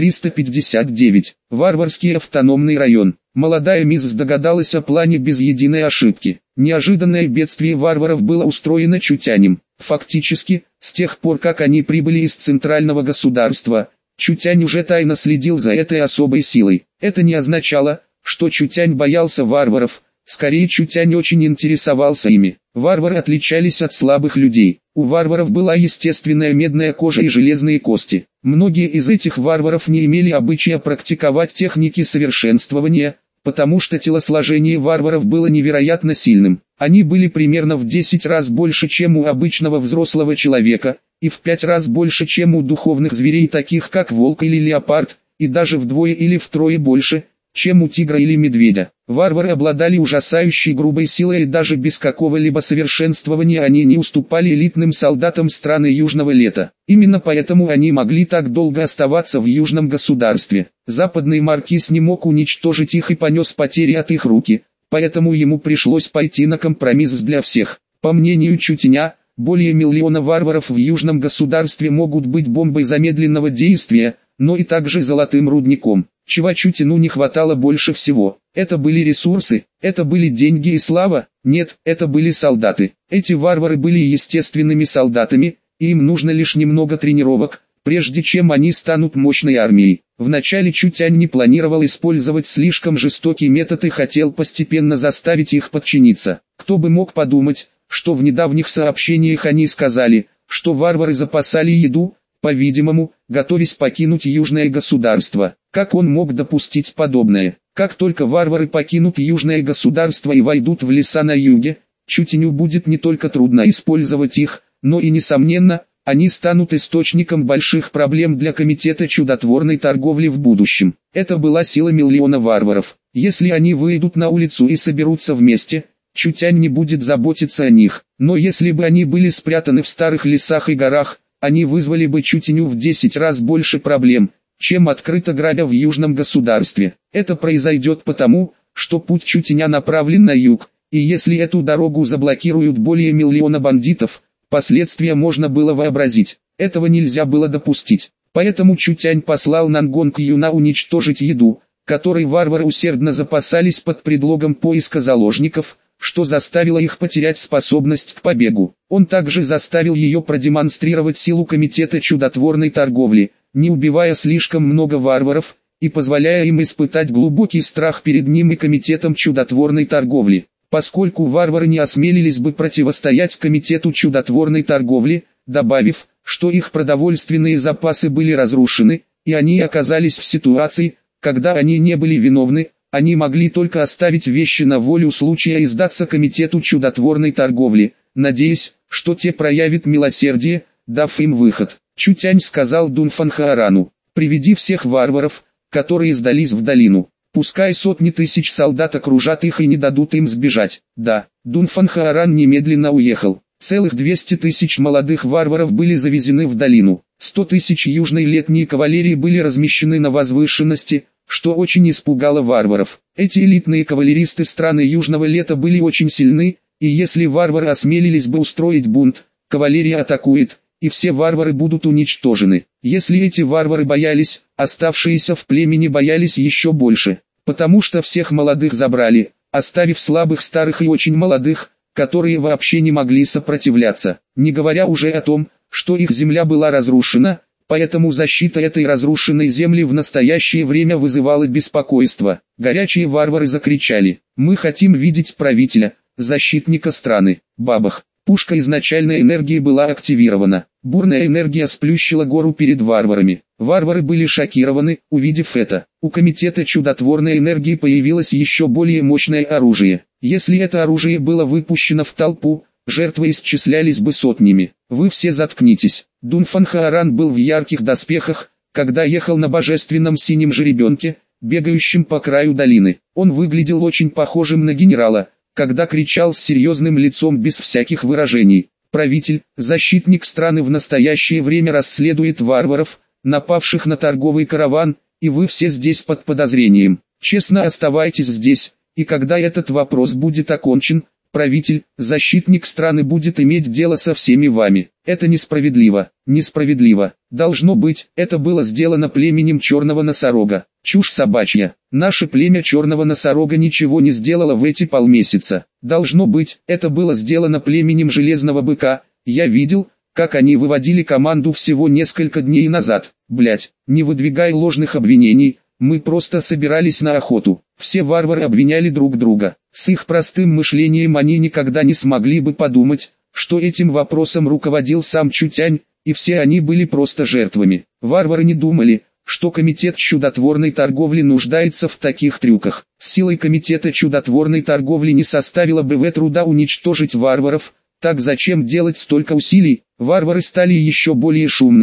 359. Варварский автономный район. Молодая мисс догадалась о плане без единой ошибки. Неожиданное бедствие варваров было устроено Чутянем. Фактически, с тех пор как они прибыли из центрального государства, Чутянь уже тайно следил за этой особой силой. Это не означало, что Чутянь боялся варваров, скорее Чутянь очень интересовался ими. Варвары отличались от слабых людей. У варваров была естественная медная кожа и железные кости. Многие из этих варваров не имели обычая практиковать техники совершенствования, потому что телосложение варваров было невероятно сильным. Они были примерно в 10 раз больше, чем у обычного взрослого человека, и в 5 раз больше, чем у духовных зверей, таких как волк или леопард, и даже вдвое или втрое больше, чем у тигра или медведя. Варвары обладали ужасающей грубой силой, и даже без какого-либо совершенствования они не уступали элитным солдатам страны Южного Лета. Именно поэтому они могли так долго оставаться в Южном государстве. Западный маркиз не мог уничтожить их и понес потери от их руки, поэтому ему пришлось пойти на компромисс для всех. По мнению Чутеня, более миллиона варваров в Южном государстве могут быть бомбой замедленного действия, но и также золотым рудником. Чего Чутену не хватало больше всего? Это были ресурсы, это были деньги и слава? Нет, это были солдаты. Эти варвары были естественными солдатами, и им нужно лишь немного тренировок, прежде чем они станут мощной армией. Вначале Чутянь не планировал использовать слишком жестокий метод и хотел постепенно заставить их подчиниться. Кто бы мог подумать, что в недавних сообщениях они сказали, что варвары запасали еду, по-видимому, готовясь покинуть южное государство. Как он мог допустить подобное? Как только варвары покинут южное государство и войдут в леса на юге, Чутеню будет не только трудно использовать их, но и несомненно, они станут источником больших проблем для комитета чудотворной торговли в будущем. Это была сила миллиона варваров. Если они выйдут на улицу и соберутся вместе, Чутянь не будет заботиться о них. Но если бы они были спрятаны в старых лесах и горах, они вызвали бы Чутеню в 10 раз больше проблем, чем открыто грабя в южном государстве. Это произойдет потому, что путь Чутеня направлен на юг, и если эту дорогу заблокируют более миллиона бандитов, последствия можно было вообразить. Этого нельзя было допустить. Поэтому Чутянь послал Нангонг Юна уничтожить еду, которой варвары усердно запасались под предлогом поиска заложников, что заставило их потерять способность к побегу. Он также заставил ее продемонстрировать силу комитета чудотворной торговли, не убивая слишком много варваров, и позволяя им испытать глубокий страх перед ним и комитетом чудотворной торговли. Поскольку варвары не осмелились бы противостоять комитету чудотворной торговли, добавив, что их продовольственные запасы были разрушены, и они оказались в ситуации, когда они не были виновны, они могли только оставить вещи на волю случая и сдаться комитету чудотворной торговли, надеясь, что те проявят милосердие, дав им выход. Чутянь сказал Дунфанхаарану: «Приведи всех варваров, которые сдались в долину. Пускай сотни тысяч солдат окружат их и не дадут им сбежать». Да, Дунфанхааран немедленно уехал. Целых 200 тысяч молодых варваров были завезены в долину. 100 тысяч южной летней кавалерии были размещены на возвышенности, что очень испугало варваров. Эти элитные кавалеристы страны Южного Лета были очень сильны, и если варвары осмелились бы устроить бунт, кавалерия атакует, и все варвары будут уничтожены. Если эти варвары боялись, оставшиеся в племени боялись еще больше, потому что всех молодых забрали, оставив слабых старых и очень молодых, которые вообще не могли сопротивляться, не говоря уже о том, что их земля была разрушена. Поэтому защита этой разрушенной земли в настоящее время вызывала беспокойство. Горячие варвары закричали: «Мы хотим видеть правителя, защитника страны». Бабах! Пушка изначальной энергии была активирована. Бурная энергия сплющила гору перед варварами. Варвары были шокированы, увидев это. У комитета чудотворной энергии появилось еще более мощное оружие. Если это оружие было выпущено в толпу, жертвы исчислялись бы сотнями. Вы все заткнитесь. Дунфанхааран был в ярких доспехах, когда ехал на божественном синем жеребенке, бегающем по краю долины. Он выглядел очень похожим на генерала, когда кричал с серьезным лицом без всяких выражений: «Правитель, защитник страны в настоящее время расследует варваров, напавших на торговый караван, и вы все здесь под подозрением. Честно оставайтесь здесь, и когда этот вопрос будет окончен, правитель, защитник страны будет иметь дело со всеми вами. Это несправедливо, несправедливо. Должно быть, это было сделано племенем черного носорога. Чушь собачья. Наше племя черного носорога ничего не сделало в эти полмесяца. Должно быть, это было сделано племенем железного быка. Я видел, как они выводили команду всего несколько дней назад. Блять, не выдвигай ложных обвинений. Мы просто собирались на охоту. Все варвары обвиняли друг друга. С их простым мышлением они никогда не смогли бы подумать, что этим вопросом руководил сам Чутянь, и все они были просто жертвами. Варвары не думали, что комитет чудотворной торговли нуждается в таких трюках. С силой комитета чудотворной торговли не составило бы труда уничтожить варваров, так зачем делать столько усилий? Варвары стали еще более шумными,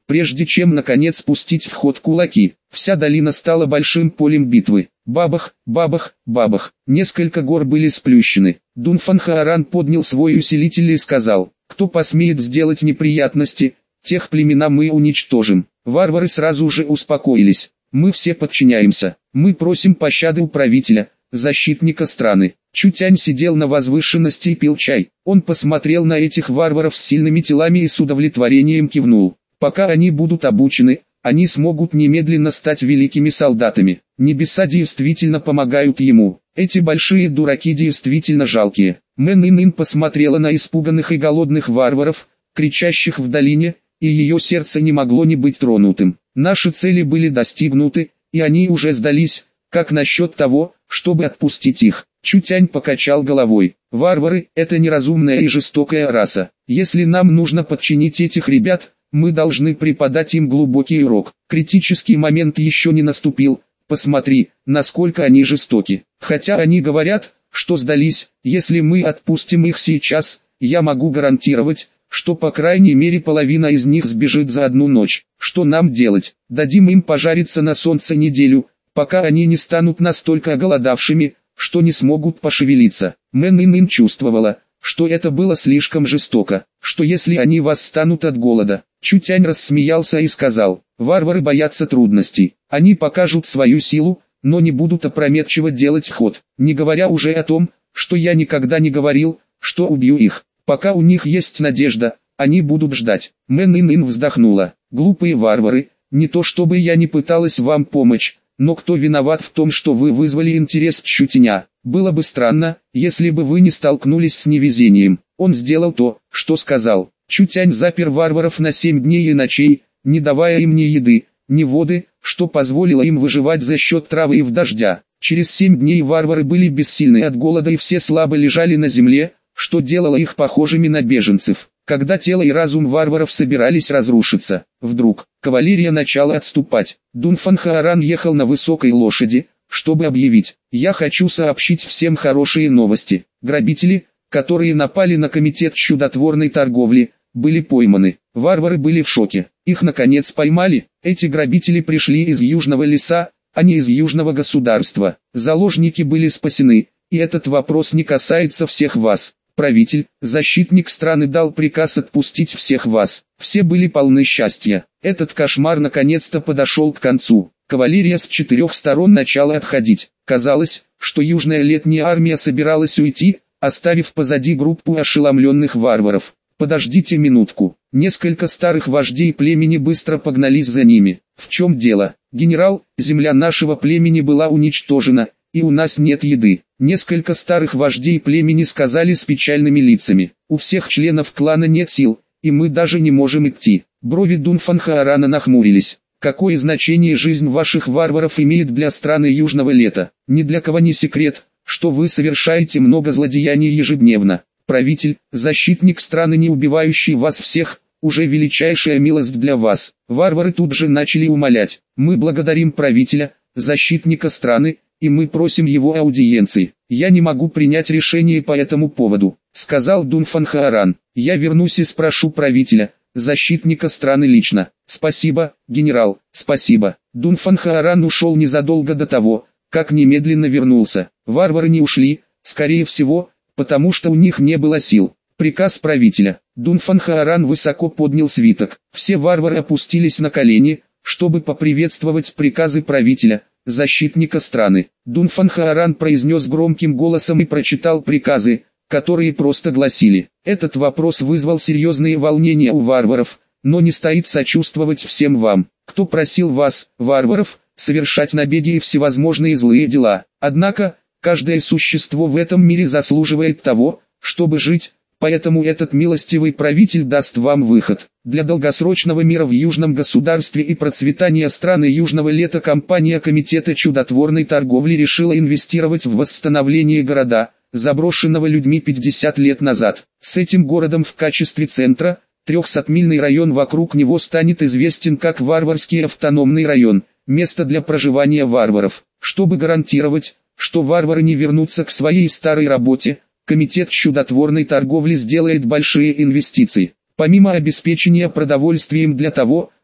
прежде чем наконец пустить в ход кулаки. Вся долина стала большим полем битвы. Бабах, бабах, бабах. Несколько гор были сплющены. Дунфан Хааран поднял свой усилитель и сказал: «Кто посмеет сделать неприятности, тех племена мы уничтожим». Варвары сразу же успокоились. «Мы все подчиняемся. Мы просим пощады у правителя, защитника страны». Чутянь сидел на возвышенности и пил чай. Он посмотрел на этих варваров с сильными телами и с удовлетворением кивнул. Пока они будут обучены, они смогут немедленно стать великими солдатами. Небеса действительно помогают ему. Эти большие дураки действительно жалкие. Мэн Ин посмотрела на испуганных и голодных варваров, кричащих в долине, и ее сердце не могло не быть тронутым. Наши цели были достигнуты, и они уже сдались. Как насчет того, чтобы отпустить их? Чутянь покачал головой. Варвары – это неразумная и жестокая раса. Если нам нужно подчинить этих ребят, мы должны преподать им глубокий урок. Критический момент еще не наступил. Посмотри, насколько они жестоки. Хотя они говорят, что сдались, если мы отпустим их сейчас, я могу гарантировать, что по крайней мере половина из них сбежит за одну ночь. Что нам делать? Дадим им пожариться на солнце неделю, пока они не станут настолько оголодавшими, что не смогут пошевелиться. Мэн Ин чувствовала, что это было слишком жестоко, что если они восстанут от голода. Чутянь рассмеялся и сказал: «Варвары боятся трудностей, они покажут свою силу, но не будут опрометчиво делать ход, не говоря уже о том, что я никогда не говорил, что убью их. Пока у них есть надежда, они будут ждать». Мэн Ин вздохнула. «Глупые варвары, не то чтобы я не пыталась вам помочь, но кто виноват в том, что вы вызвали интерес Чутяня? Было бы странно, если бы вы не столкнулись с невезением». Он сделал то, что сказал. Чутянь запер варваров на 7 дней и ночей, не давая им ни еды, ни воды, что позволило им выживать за счет травы и дождя. Через 7 дней варвары были бессильны от голода и все слабо лежали на земле, что делало их похожими на беженцев. Когда тело и разум варваров собирались разрушиться, вдруг кавалерия начала отступать. Дунфан Хааран ехал на высокой лошади, чтобы объявить: «Я хочу сообщить всем хорошие новости. Грабители, которые напали на комитет чудотворной торговли, были пойманы». Варвары были в шоке. Их наконец поймали. Эти грабители пришли из Южного леса, а не из Южного государства. Заложники были спасены, и этот вопрос не касается всех вас. Правитель, защитник страны дал приказ отпустить всех вас. Все были полны счастья. Этот кошмар наконец-то подошел к концу. Кавалерия с 4 сторон начала отходить. Казалось, что южная летняя армия собиралась уйти, оставив позади группу ошеломленных варваров. «Подождите минутку». Несколько старых вождей племени быстро погнались за ними. «В чем дело, генерал? Земля нашего племени была уничтожена, и у нас нет еды». Несколько старых вождей племени сказали с печальными лицами: «У всех членов клана нет сил, и мы даже не можем идти». Брови Дунфан Хаарана нахмурились. «Какое значение жизнь ваших варваров имеет для страны Южного лета? Ни для кого не секрет, что вы совершаете много злодеяний ежедневно. Правитель, защитник страны, не убивающий вас всех, уже величайшая милость для вас». Варвары тут же начали умолять: «Мы благодарим правителя, защитника страны, и мы просим его аудиенции. Я не могу принять решение по этому поводу», — сказал Дунфан Хааран. «Я вернусь и спрошу правителя, защитника страны лично». «Спасибо, генерал, спасибо». Дунфан Хааран ушел незадолго до того, как немедленно вернулся. Варвары не ушли, скорее всего, потому что у них не было сил. Приказ правителя. Дунфан Хааран высоко поднял свиток. Все варвары опустились на колени, чтобы поприветствовать приказы правителя, защитника страны. Дунфан Хааран произнес громким голосом и прочитал приказы, которые просто гласили: «Этот вопрос вызвал серьезные волнения у варваров, но не стоит сочувствовать всем вам, кто просил вас, варваров, совершать набеги и всевозможные злые дела. Однако, каждое существо в этом мире заслуживает того, чтобы жить, поэтому этот милостивый правитель даст вам выход. Для долгосрочного мира в южном государстве и процветания страны Южного лета компания Комитета чудотворной торговли решила инвестировать в восстановление города, заброшенного людьми 50 лет назад. С этим городом в качестве центра, 300-мильный район вокруг него станет известен как Варварский автономный район, место для проживания варваров. Чтобы гарантировать, что варвары не вернутся к своей старой работе, Комитет чудотворной торговли сделает большие инвестиции. Помимо обеспечения продовольствием для того,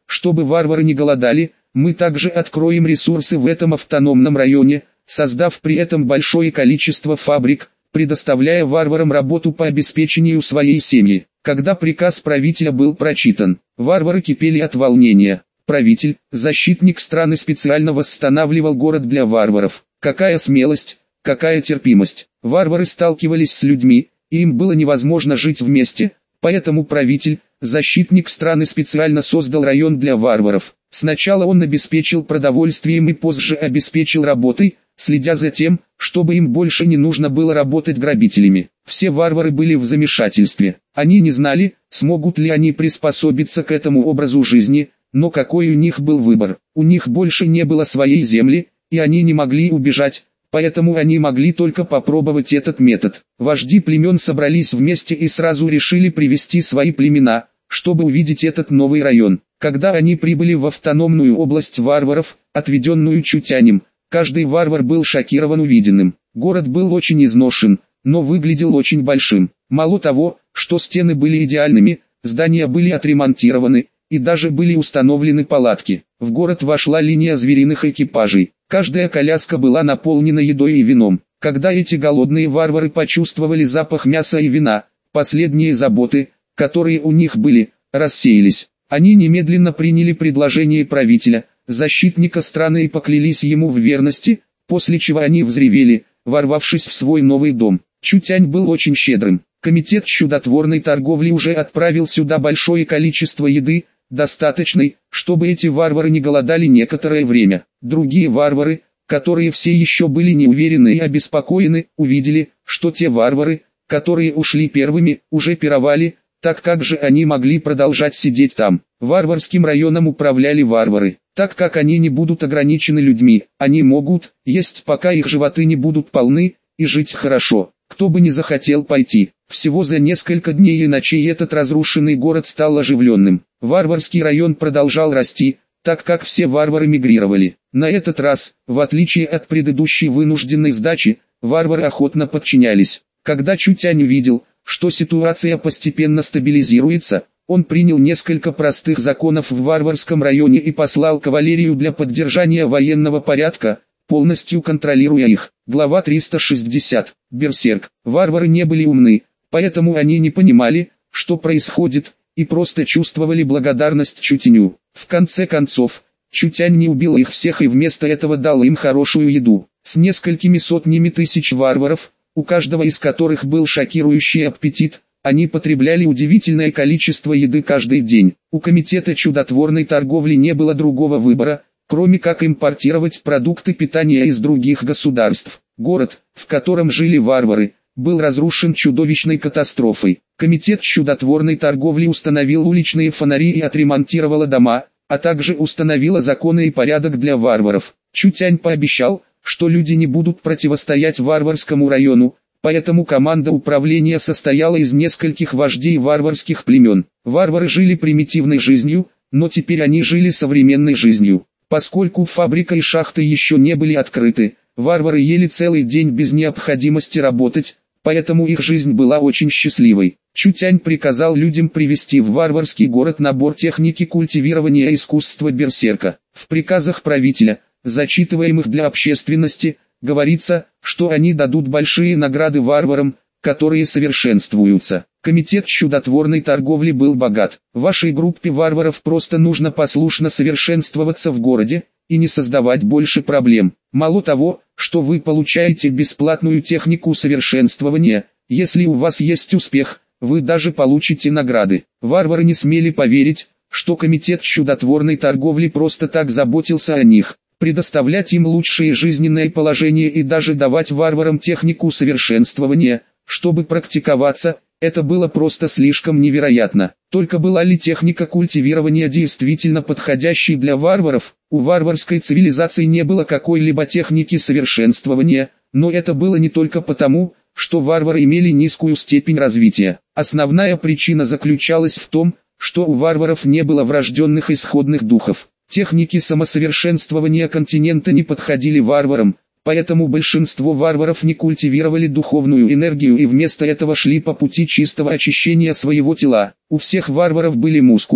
чтобы варвары не голодали, мы также откроем ресурсы в этом автономном районе, создав при этом большое количество фабрик, предоставляя варварам работу по обеспечению своей семьи. Когда приказ правителя был прочитан, варвары кипели от волнения. Правитель, защитник страны, специально восстанавливал город для варваров. Какая смелость, какая терпимость. Варвары сталкивались с людьми, и им было невозможно жить вместе, поэтому правитель, защитник страны, специально создал район для варваров. Сначала он обеспечил продовольствием и позже обеспечил работой, следя за тем, чтобы им больше не нужно было работать грабителями. Все варвары были в замешательстве. Они не знали, смогут ли они приспособиться к этому образу жизни, но какой у них был выбор. У них больше не было своей земли, и они не могли убежать, поэтому они могли только попробовать этот метод. Вожди племен собрались вместе и сразу решили привести свои племена, чтобы увидеть этот новый район. Когда они прибыли в автономную область варваров, отведенную Чутянем, каждый варвар был шокирован увиденным. Город был очень изношен, но выглядел очень большим. Мало того, что стены были идеальными, здания были отремонтированы, и даже были установлены палатки. В город вошла линия звериных экипажей. Каждая коляска была наполнена едой и вином. Когда эти голодные варвары почувствовали запах мяса и вина, последние заботы, которые у них были, рассеялись. Они немедленно приняли предложение правителя, защитника страны, и поклялись ему в верности, после чего они взревели, ворвавшись в свой новый дом. Чутянь был очень щедрым. Комитет чудотворной торговли уже отправил сюда большое количество еды, достаточной, чтобы эти варвары не голодали некоторое время. Другие варвары, которые все еще были неуверены и обеспокоены, увидели, что те варвары, которые ушли первыми, уже пировали, так как же они могли продолжать сидеть там. Варварским районом управляли варвары. Так как они не будут ограничены людьми, они могут есть, пока их животы не будут полны, и жить хорошо. Кто бы не захотел пойти. Всего за несколько дней и ночей этот разрушенный город стал оживленным. Варварский район продолжал расти, так как все варвары мигрировали. На этот раз, в отличие от предыдущей вынужденной сдачи, варвары охотно подчинялись. Когда Чутянь увидел, что ситуация постепенно стабилизируется, он принял несколько простых законов в варварском районе и послал кавалерию для поддержания военного порядка, полностью контролируя их. Глава 360. Берсерк. Варвары не были умны, поэтому они не понимали, что происходит, и просто чувствовали благодарность Чутяню. В конце концов, Чутянь не убил их всех и вместо этого дал им хорошую еду. С несколькими сотнями тысяч варваров, у каждого из которых был шокирующий аппетит, они потребляли удивительное количество еды каждый день. У комитета чудотворной торговли не было другого выбора, кроме как импортировать продукты питания из других государств. Город, в котором жили варвары, был разрушен чудовищной катастрофой. Комитет чудотворной торговли установил уличные фонари и отремонтировал дома, а также установила законы и порядок для варваров. Чутянь пообещал, что люди не будут противостоять варварскому району, поэтому команда управления состояла из нескольких вождей варварских племен. Варвары жили примитивной жизнью, но теперь они жили современной жизнью. Поскольку фабрика и шахты еще не были открыты, варвары ели целый день без необходимости работать, поэтому их жизнь была очень счастливой. Чутянь приказал людям привезти в варварский город набор техники культивирования искусства берсерка. В приказах правителя, зачитываемых для общественности, говорится, что они дадут большие награды варварам, которые совершенствуются. Комитет чудотворной торговли был богат. Вашей группе варваров просто нужно послушно совершенствоваться в городе, и не создавать больше проблем. Мало того, что вы получаете бесплатную технику совершенствования, если у вас есть успех, вы даже получите награды. Варвары не смели поверить, что комитет чудотворной торговли просто так заботился о них. Предоставлять им лучшее жизненное положение и даже давать варварам технику совершенствования, чтобы практиковаться, это было просто слишком невероятно. Только была ли техника культивирования действительно подходящей для варваров? У варварской цивилизации не было какой-либо техники совершенствования, но это было не только потому, что варвары имели низкую степень развития. Основная причина заключалась в том, что у варваров не было врожденных исходных духов. Техники самосовершенствования континента не подходили варварам, поэтому большинство варваров не культивировали духовную энергию и вместо этого шли по пути чистого очищения своего тела. У всех варваров были мускулы,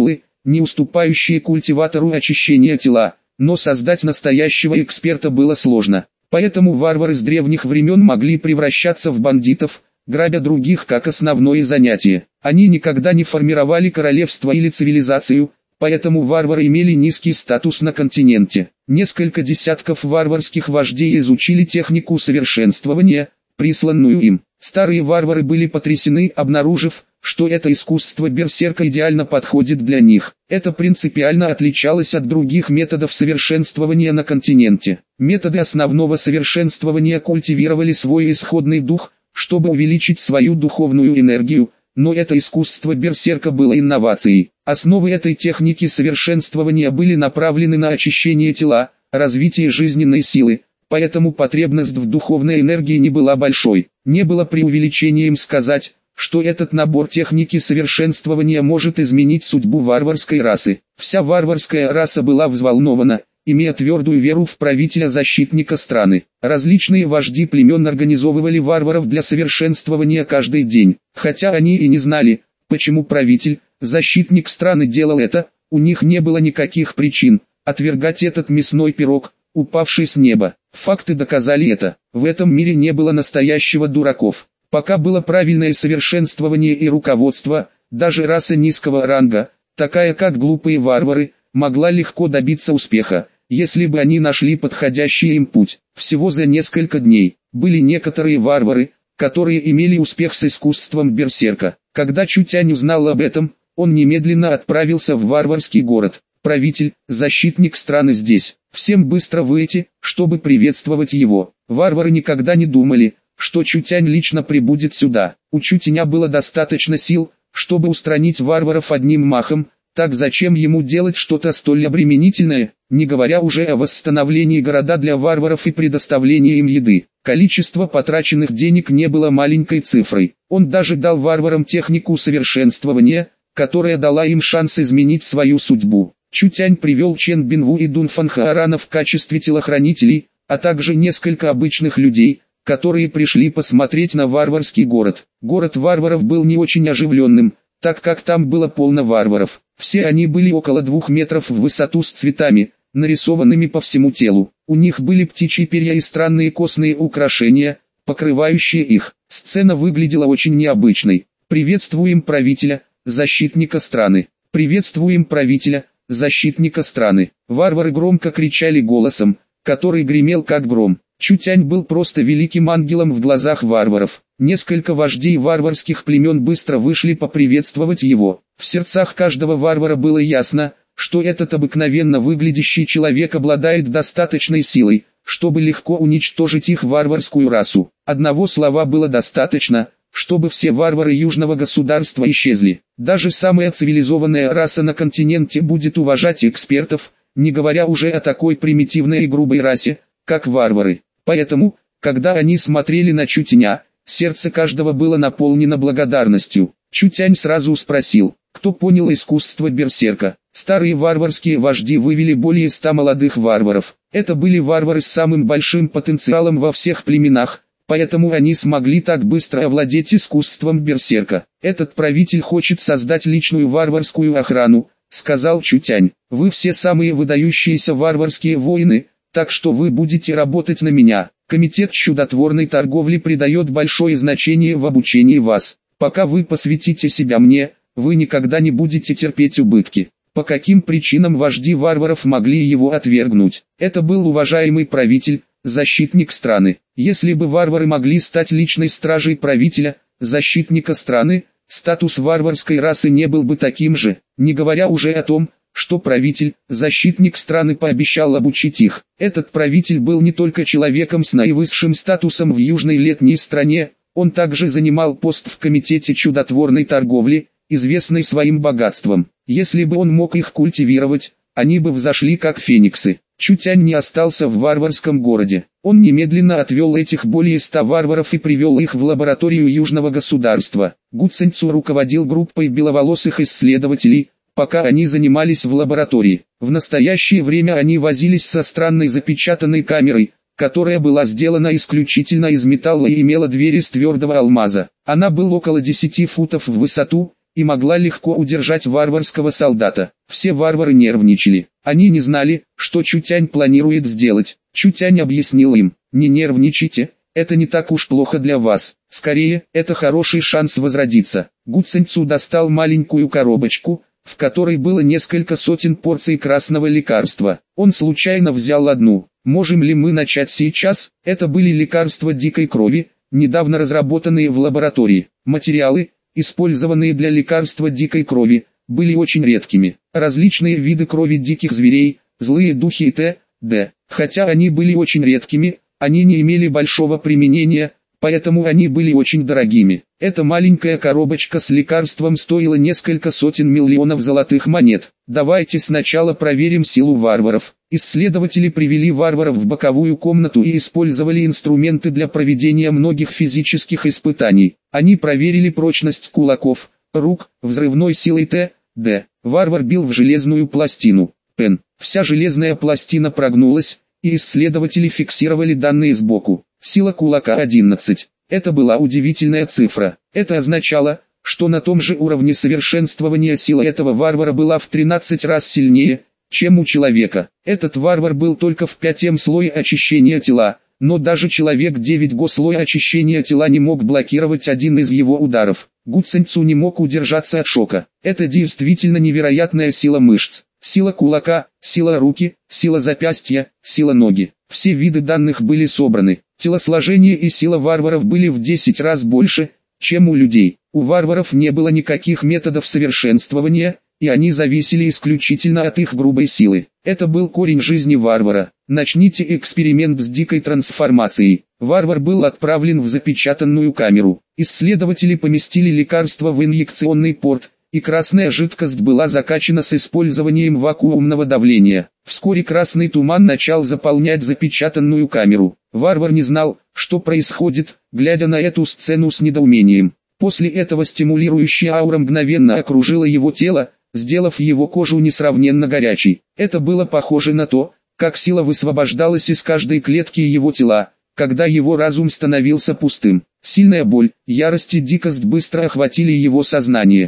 не уступающие культиватору очищения тела, но создать настоящего эксперта было сложно. Поэтому варвары с древних времен могли превращаться в бандитов, грабя других как основное занятие. Они никогда не формировали королевство или цивилизацию, поэтому варвары имели низкий статус на континенте. Несколько десятков варварских вождей изучили технику совершенствования, присланную им. Старые варвары были потрясены, обнаружив, что это искусство берсерка идеально подходит для них. Это принципиально отличалось от других методов совершенствования на континенте. Методы основного совершенствования культивировали свой исходный дух, чтобы увеличить свою духовную энергию, но это искусство берсерка было инновацией. Основы этой техники совершенствования были направлены на очищение тела, развитие жизненной силы, поэтому потребность в духовной энергии не была большой. Не было преувеличением сказать, что этот набор техники совершенствования может изменить судьбу варварской расы. Вся варварская раса была взволнована, имея твердую веру в правителя-защитника страны. Различные вожди племен организовывали варваров для совершенствования каждый день. Хотя они и не знали, почему правитель, защитник страны делал это, у них не было никаких причин отвергать этот мясной пирог, упавший с неба. Факты доказали это. В этом мире не было настоящего дураков. Пока было правильное совершенствование и руководство, даже раса низкого ранга, такая как глупые варвары, могла легко добиться успеха, если бы они нашли подходящий им путь. Всего за несколько дней были некоторые варвары, которые имели успех с искусством берсерка. Когда Чутянь узнал об этом, он немедленно отправился в варварский город. Правитель, защитник страны здесь. Всем быстро выйти, чтобы приветствовать его. Варвары никогда не думали, что Чутянь лично прибудет сюда. У Чутяня было достаточно сил, чтобы устранить варваров одним махом, так зачем ему делать что-то столь обременительное, не говоря уже о восстановлении города для варваров и предоставлении им еды. Количество потраченных денег не было маленькой цифрой. Он даже дал варварам технику совершенствования, которая дала им шанс изменить свою судьбу. Чутянь привел Чен Бинву и Дунфан Хаарана в качестве телохранителей, а также несколько обычных людей, которые пришли посмотреть на варварский город. Город варваров был не очень оживленным, так как там было полно варваров. Все они были около 2 метров в высоту с цветами, нарисованными по всему телу. У них были птичьи перья и странные костные украшения, покрывающие их. Сцена выглядела очень необычной. «Приветствуем правителя, защитника страны! Приветствуем правителя, защитника страны!» Варвары громко кричали голосом, который гремел как гром. Чутянь был просто великим ангелом в глазах варваров. Несколько вождей варварских племен быстро вышли поприветствовать его. В сердцах каждого варвара было ясно, что этот обыкновенно выглядящий человек обладает достаточной силой, чтобы легко уничтожить их варварскую расу. Одного слова было достаточно, чтобы все варвары южного государства исчезли. Даже самая цивилизованная раса на континенте будет уважать экспертов, не говоря уже о такой примитивной и грубой расе, как варвары. Поэтому, когда они смотрели на Чутяня, сердце каждого было наполнено благодарностью. Чутянь сразу спросил, кто понял искусство берсерка. Старые варварские вожди вывели более 100 молодых варваров. Это были варвары с самым большим потенциалом во всех племенах, поэтому они смогли так быстро овладеть искусством берсерка. «Этот правитель хочет создать личную варварскую охрану», — сказал Чутянь. «Вы все самые выдающиеся варварские воины, так что вы будете работать на меня. Комитет чудотворной торговли придает большое значение в обучении вас. Пока вы посвятите себя мне, вы никогда не будете терпеть убытки». По каким причинам вожди варваров могли его отвергнуть? Это был уважаемый правитель, защитник страны. Если бы варвары могли стать личной стражей правителя, защитника страны, статус варварской расы не был бы таким же, не говоря уже о том, что правитель, защитник страны пообещал обучить их. Этот правитель был не только человеком с наивысшим статусом в южной летней стране, он также занимал пост в комитете чудотворной торговли, известный своим богатством. Если бы он мог их культивировать, они бы взошли как фениксы. Чутянь не остался в варварском городе. Он немедленно отвел этих более 100 варваров и привел их в лабораторию южного государства. Гу Циньцу руководил группой беловолосых исследователей, пока они занимались в лаборатории. В настоящее время они возились со странной запечатанной камерой, которая была сделана исключительно из металла и имела двери из твердого алмаза. Она была около 10 футов в высоту, и могла легко удержать варварского солдата. Все варвары нервничали. Они не знали, что Чутянь планирует сделать. Чутянь объяснил им: «Не нервничайте, это не так уж плохо для вас. Скорее, это хороший шанс возродиться». Гу Цинцу достал маленькую коробочку, в которой было несколько сотен порций красного лекарства. Он случайно взял одну. «Можем ли мы начать сейчас?» Это были лекарства дикой крови, недавно разработанные в лаборатории. Материалы, использованные для лекарства дикой крови, были очень редкими. Различные виды крови диких зверей, злые духи и т.д. Хотя они были очень редкими, они не имели большого применения, поэтому они были очень дорогими. Эта маленькая коробочка с лекарством стоила несколько сотен миллионов золотых монет. Давайте сначала проверим силу варваров. Исследователи привели варваров в боковую комнату и использовали инструменты для проведения многих физических испытаний. Они проверили прочность кулаков, рук, взрывной силой т.д. Варвар бил в железную пластину. Пен. Вся железная пластина прогнулась, и исследователи фиксировали данные сбоку. Сила кулака 11. Это была удивительная цифра. Это означало, что на том же уровне совершенствования сила этого варвара была в 13 раз сильнее, чем у человека. Этот варвар был только в 5-м слое очищения тела, но даже человек 9-го слоя очищения тела не мог блокировать один из его ударов. Гу Цинцу не мог удержаться от шока. Это действительно невероятная сила мышц. Сила кулака, сила руки, сила запястья, сила ноги. Все виды данных были собраны. Телосложение и сила варваров были в 10 раз больше, чем у людей. У варваров не было никаких методов совершенствования, и они зависели исключительно от их грубой силы. Это был корень жизни варвара. Начните эксперимент с дикой трансформацией. Варвар был отправлен в запечатанную камеру. Исследователи поместили лекарство в инъекционный порт, и красная жидкость была закачана с использованием вакуумного давления. Вскоре красный туман начал заполнять запечатанную камеру. Варвар не знал, что происходит, глядя на эту сцену с недоумением. После этого стимулирующая аура мгновенно окружила его тело, сделав его кожу несравненно горячей. Это было похоже на то, как сила высвобождалась из каждой клетки его тела, когда его разум становился пустым. Сильная боль, ярость и дикость быстро охватили его сознание.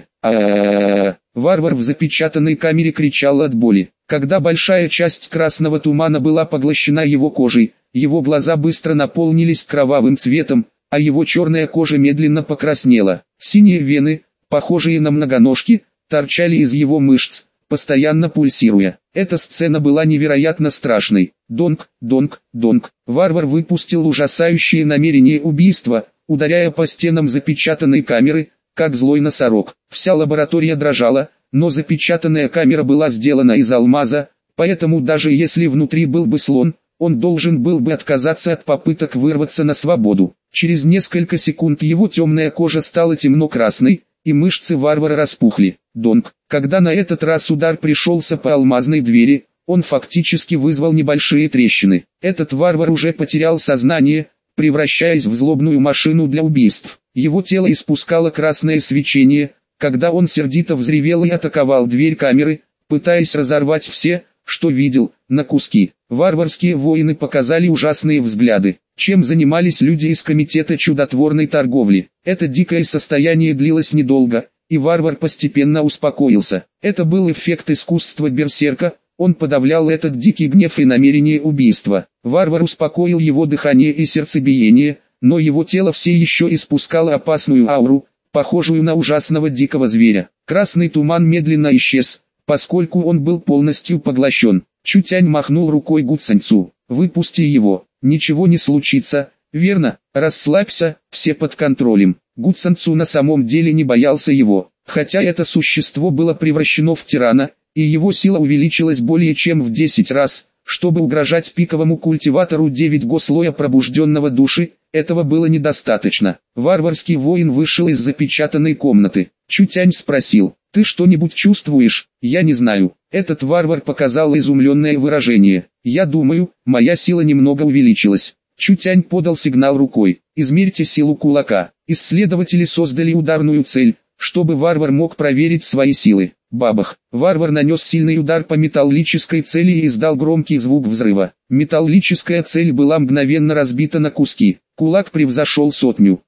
Варвар в запечатанной камере кричал от боли. Когда большая часть красного тумана была поглощена его кожей, его глаза быстро наполнились кровавым цветом, а его черная кожа медленно покраснела. Синие вены, похожие на многоножки, торчали из его мышц, постоянно пульсируя. Эта сцена была невероятно страшной. Донг, донг, донг. Варвар выпустил ужасающее намерение убийства, ударяя по стенам запечатанной камеры, как злой носорог. Вся лаборатория дрожала, но запечатанная камера была сделана из алмаза, поэтому даже если внутри был бы слон, он должен был бы отказаться от попыток вырваться на свободу. Через несколько секунд его темная кожа стала темно-красной, и мышцы варвара распухли. Донг. Когда на этот раз удар пришелся по алмазной двери, он фактически вызвал небольшие трещины. Этот варвар уже потерял сознание, превращаясь в злобную машину для убийств. Его тело испускало красное свечение, когда он сердито взревел и атаковал дверь камеры, пытаясь разорвать все, что видел, на куски. Варварские воины показали ужасные взгляды. Чем занимались люди из комитета чудотворной торговли? Это дикое состояние длилось недолго, и варвар постепенно успокоился. Это был эффект искусства берсерка, он подавлял этот дикий гнев и намерение убийства. Варвар успокоил его дыхание и сердцебиение, но его тело все еще испускало опасную ауру, похожую на ужасного дикого зверя. Красный туман медленно исчез, поскольку он был полностью поглощен. Чутянь махнул рукой Гу Цинцу. «Выпусти его, ничего не случится, верно? Расслабься, все под контролем». Гу Цинцу на самом деле не боялся его, хотя это существо было превращено в тирана, и его сила увеличилась более чем в 10 раз, чтобы угрожать пиковому культиватору 9-го слоя пробужденного души. Этого было недостаточно. Варварский воин вышел из запечатанной комнаты. Чутянь спросил: «Ты что-нибудь чувствуешь?» «Я не знаю». Этот варвар показал изумленное выражение. «Я думаю, моя сила немного увеличилась». Чутянь подал сигнал рукой. «Измерьте силу кулака». Исследователи создали ударную цель, чтобы варвар мог проверить свои силы. Бабах! Варвар нанес сильный удар по металлической цели и издал громкий звук взрыва. Металлическая цель была мгновенно разбита на куски. Кулак превзошел 100.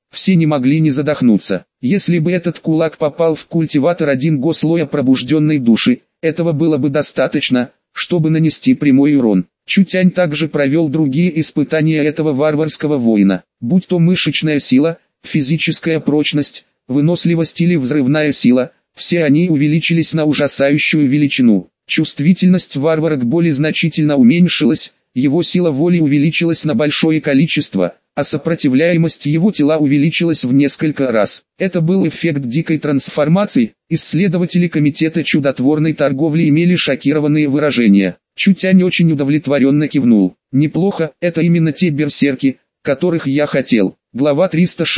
все не могли не задохнуться. Если бы этот кулак попал в культиватор 1 слоя пробужденной души, этого было бы достаточно, чтобы нанести прямой урон. Чутянь также провел другие испытания этого варварского воина, будь то мышечная сила, физическая прочность, выносливость или взрывная сила, все они увеличились на ужасающую величину. Чувствительность варвара к боли значительно уменьшилась, его сила воли увеличилась на большое количество, а сопротивляемость его тела увеличилась в несколько раз. Это был эффект дикой трансформации. Исследователи комитета чудотворной торговли имели шокированные выражения. Чутянь очень удовлетворенно кивнул. Неплохо, это именно те берсерки, которых я хотел. Глава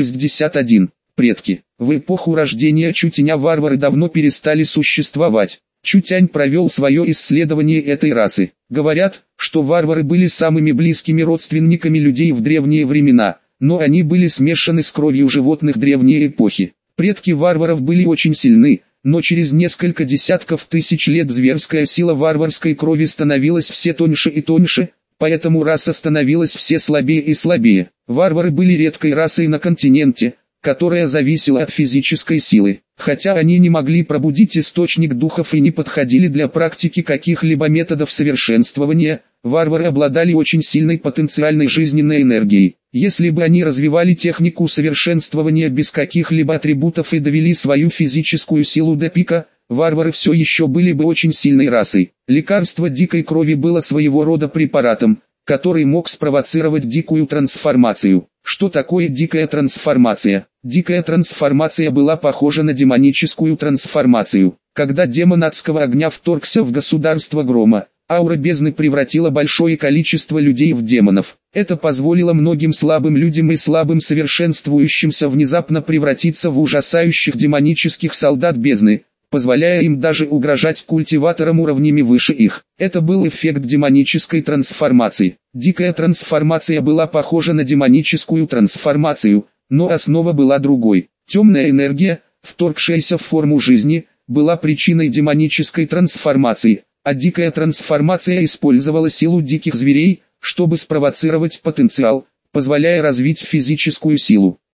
361. Предки. В эпоху рождения Чутяня варвары давно перестали существовать. Чутянь провел свое исследование этой расы. Говорят, что варвары были самыми близкими родственниками людей в древние времена, но они были смешаны с кровью животных древней эпохи. Предки варваров были очень сильны, но через несколько десятков тысяч лет зверская сила варварской крови становилась все тоньше и тоньше, поэтому раса становилась все слабее и слабее. Варвары были редкой расой на континенте, которая зависела от физической силы. Хотя они не могли пробудить источник духов и не подходили для практики каких-либо методов совершенствования, варвары обладали очень сильной потенциальной жизненной энергией. Если бы они развивали технику совершенствования без каких-либо атрибутов и довели свою физическую силу до пика, варвары все еще были бы очень сильной расой. Лекарство дикой крови было своего рода препаратом, который мог спровоцировать дикую трансформацию. Что такое дикая трансформация? Дикая трансформация была похожа на демоническую трансформацию. Когда демон адского огня вторгся в государство грома, аура бездны превратила большое количество людей в демонов. Это позволило многим слабым людям и слабым совершенствующимся внезапно превратиться в ужасающих демонических солдат бездны, позволяя им даже угрожать культиваторам уровнями выше их. Это был эффект демонической трансформации. Дикая трансформация была похожа на демоническую трансформацию, но основа была другой. Темная энергия, вторгшаяся в форму жизни, была причиной демонической трансформации, а дикая трансформация использовала силу диких зверей, чтобы спровоцировать потенциал, позволяя развить физическую силу.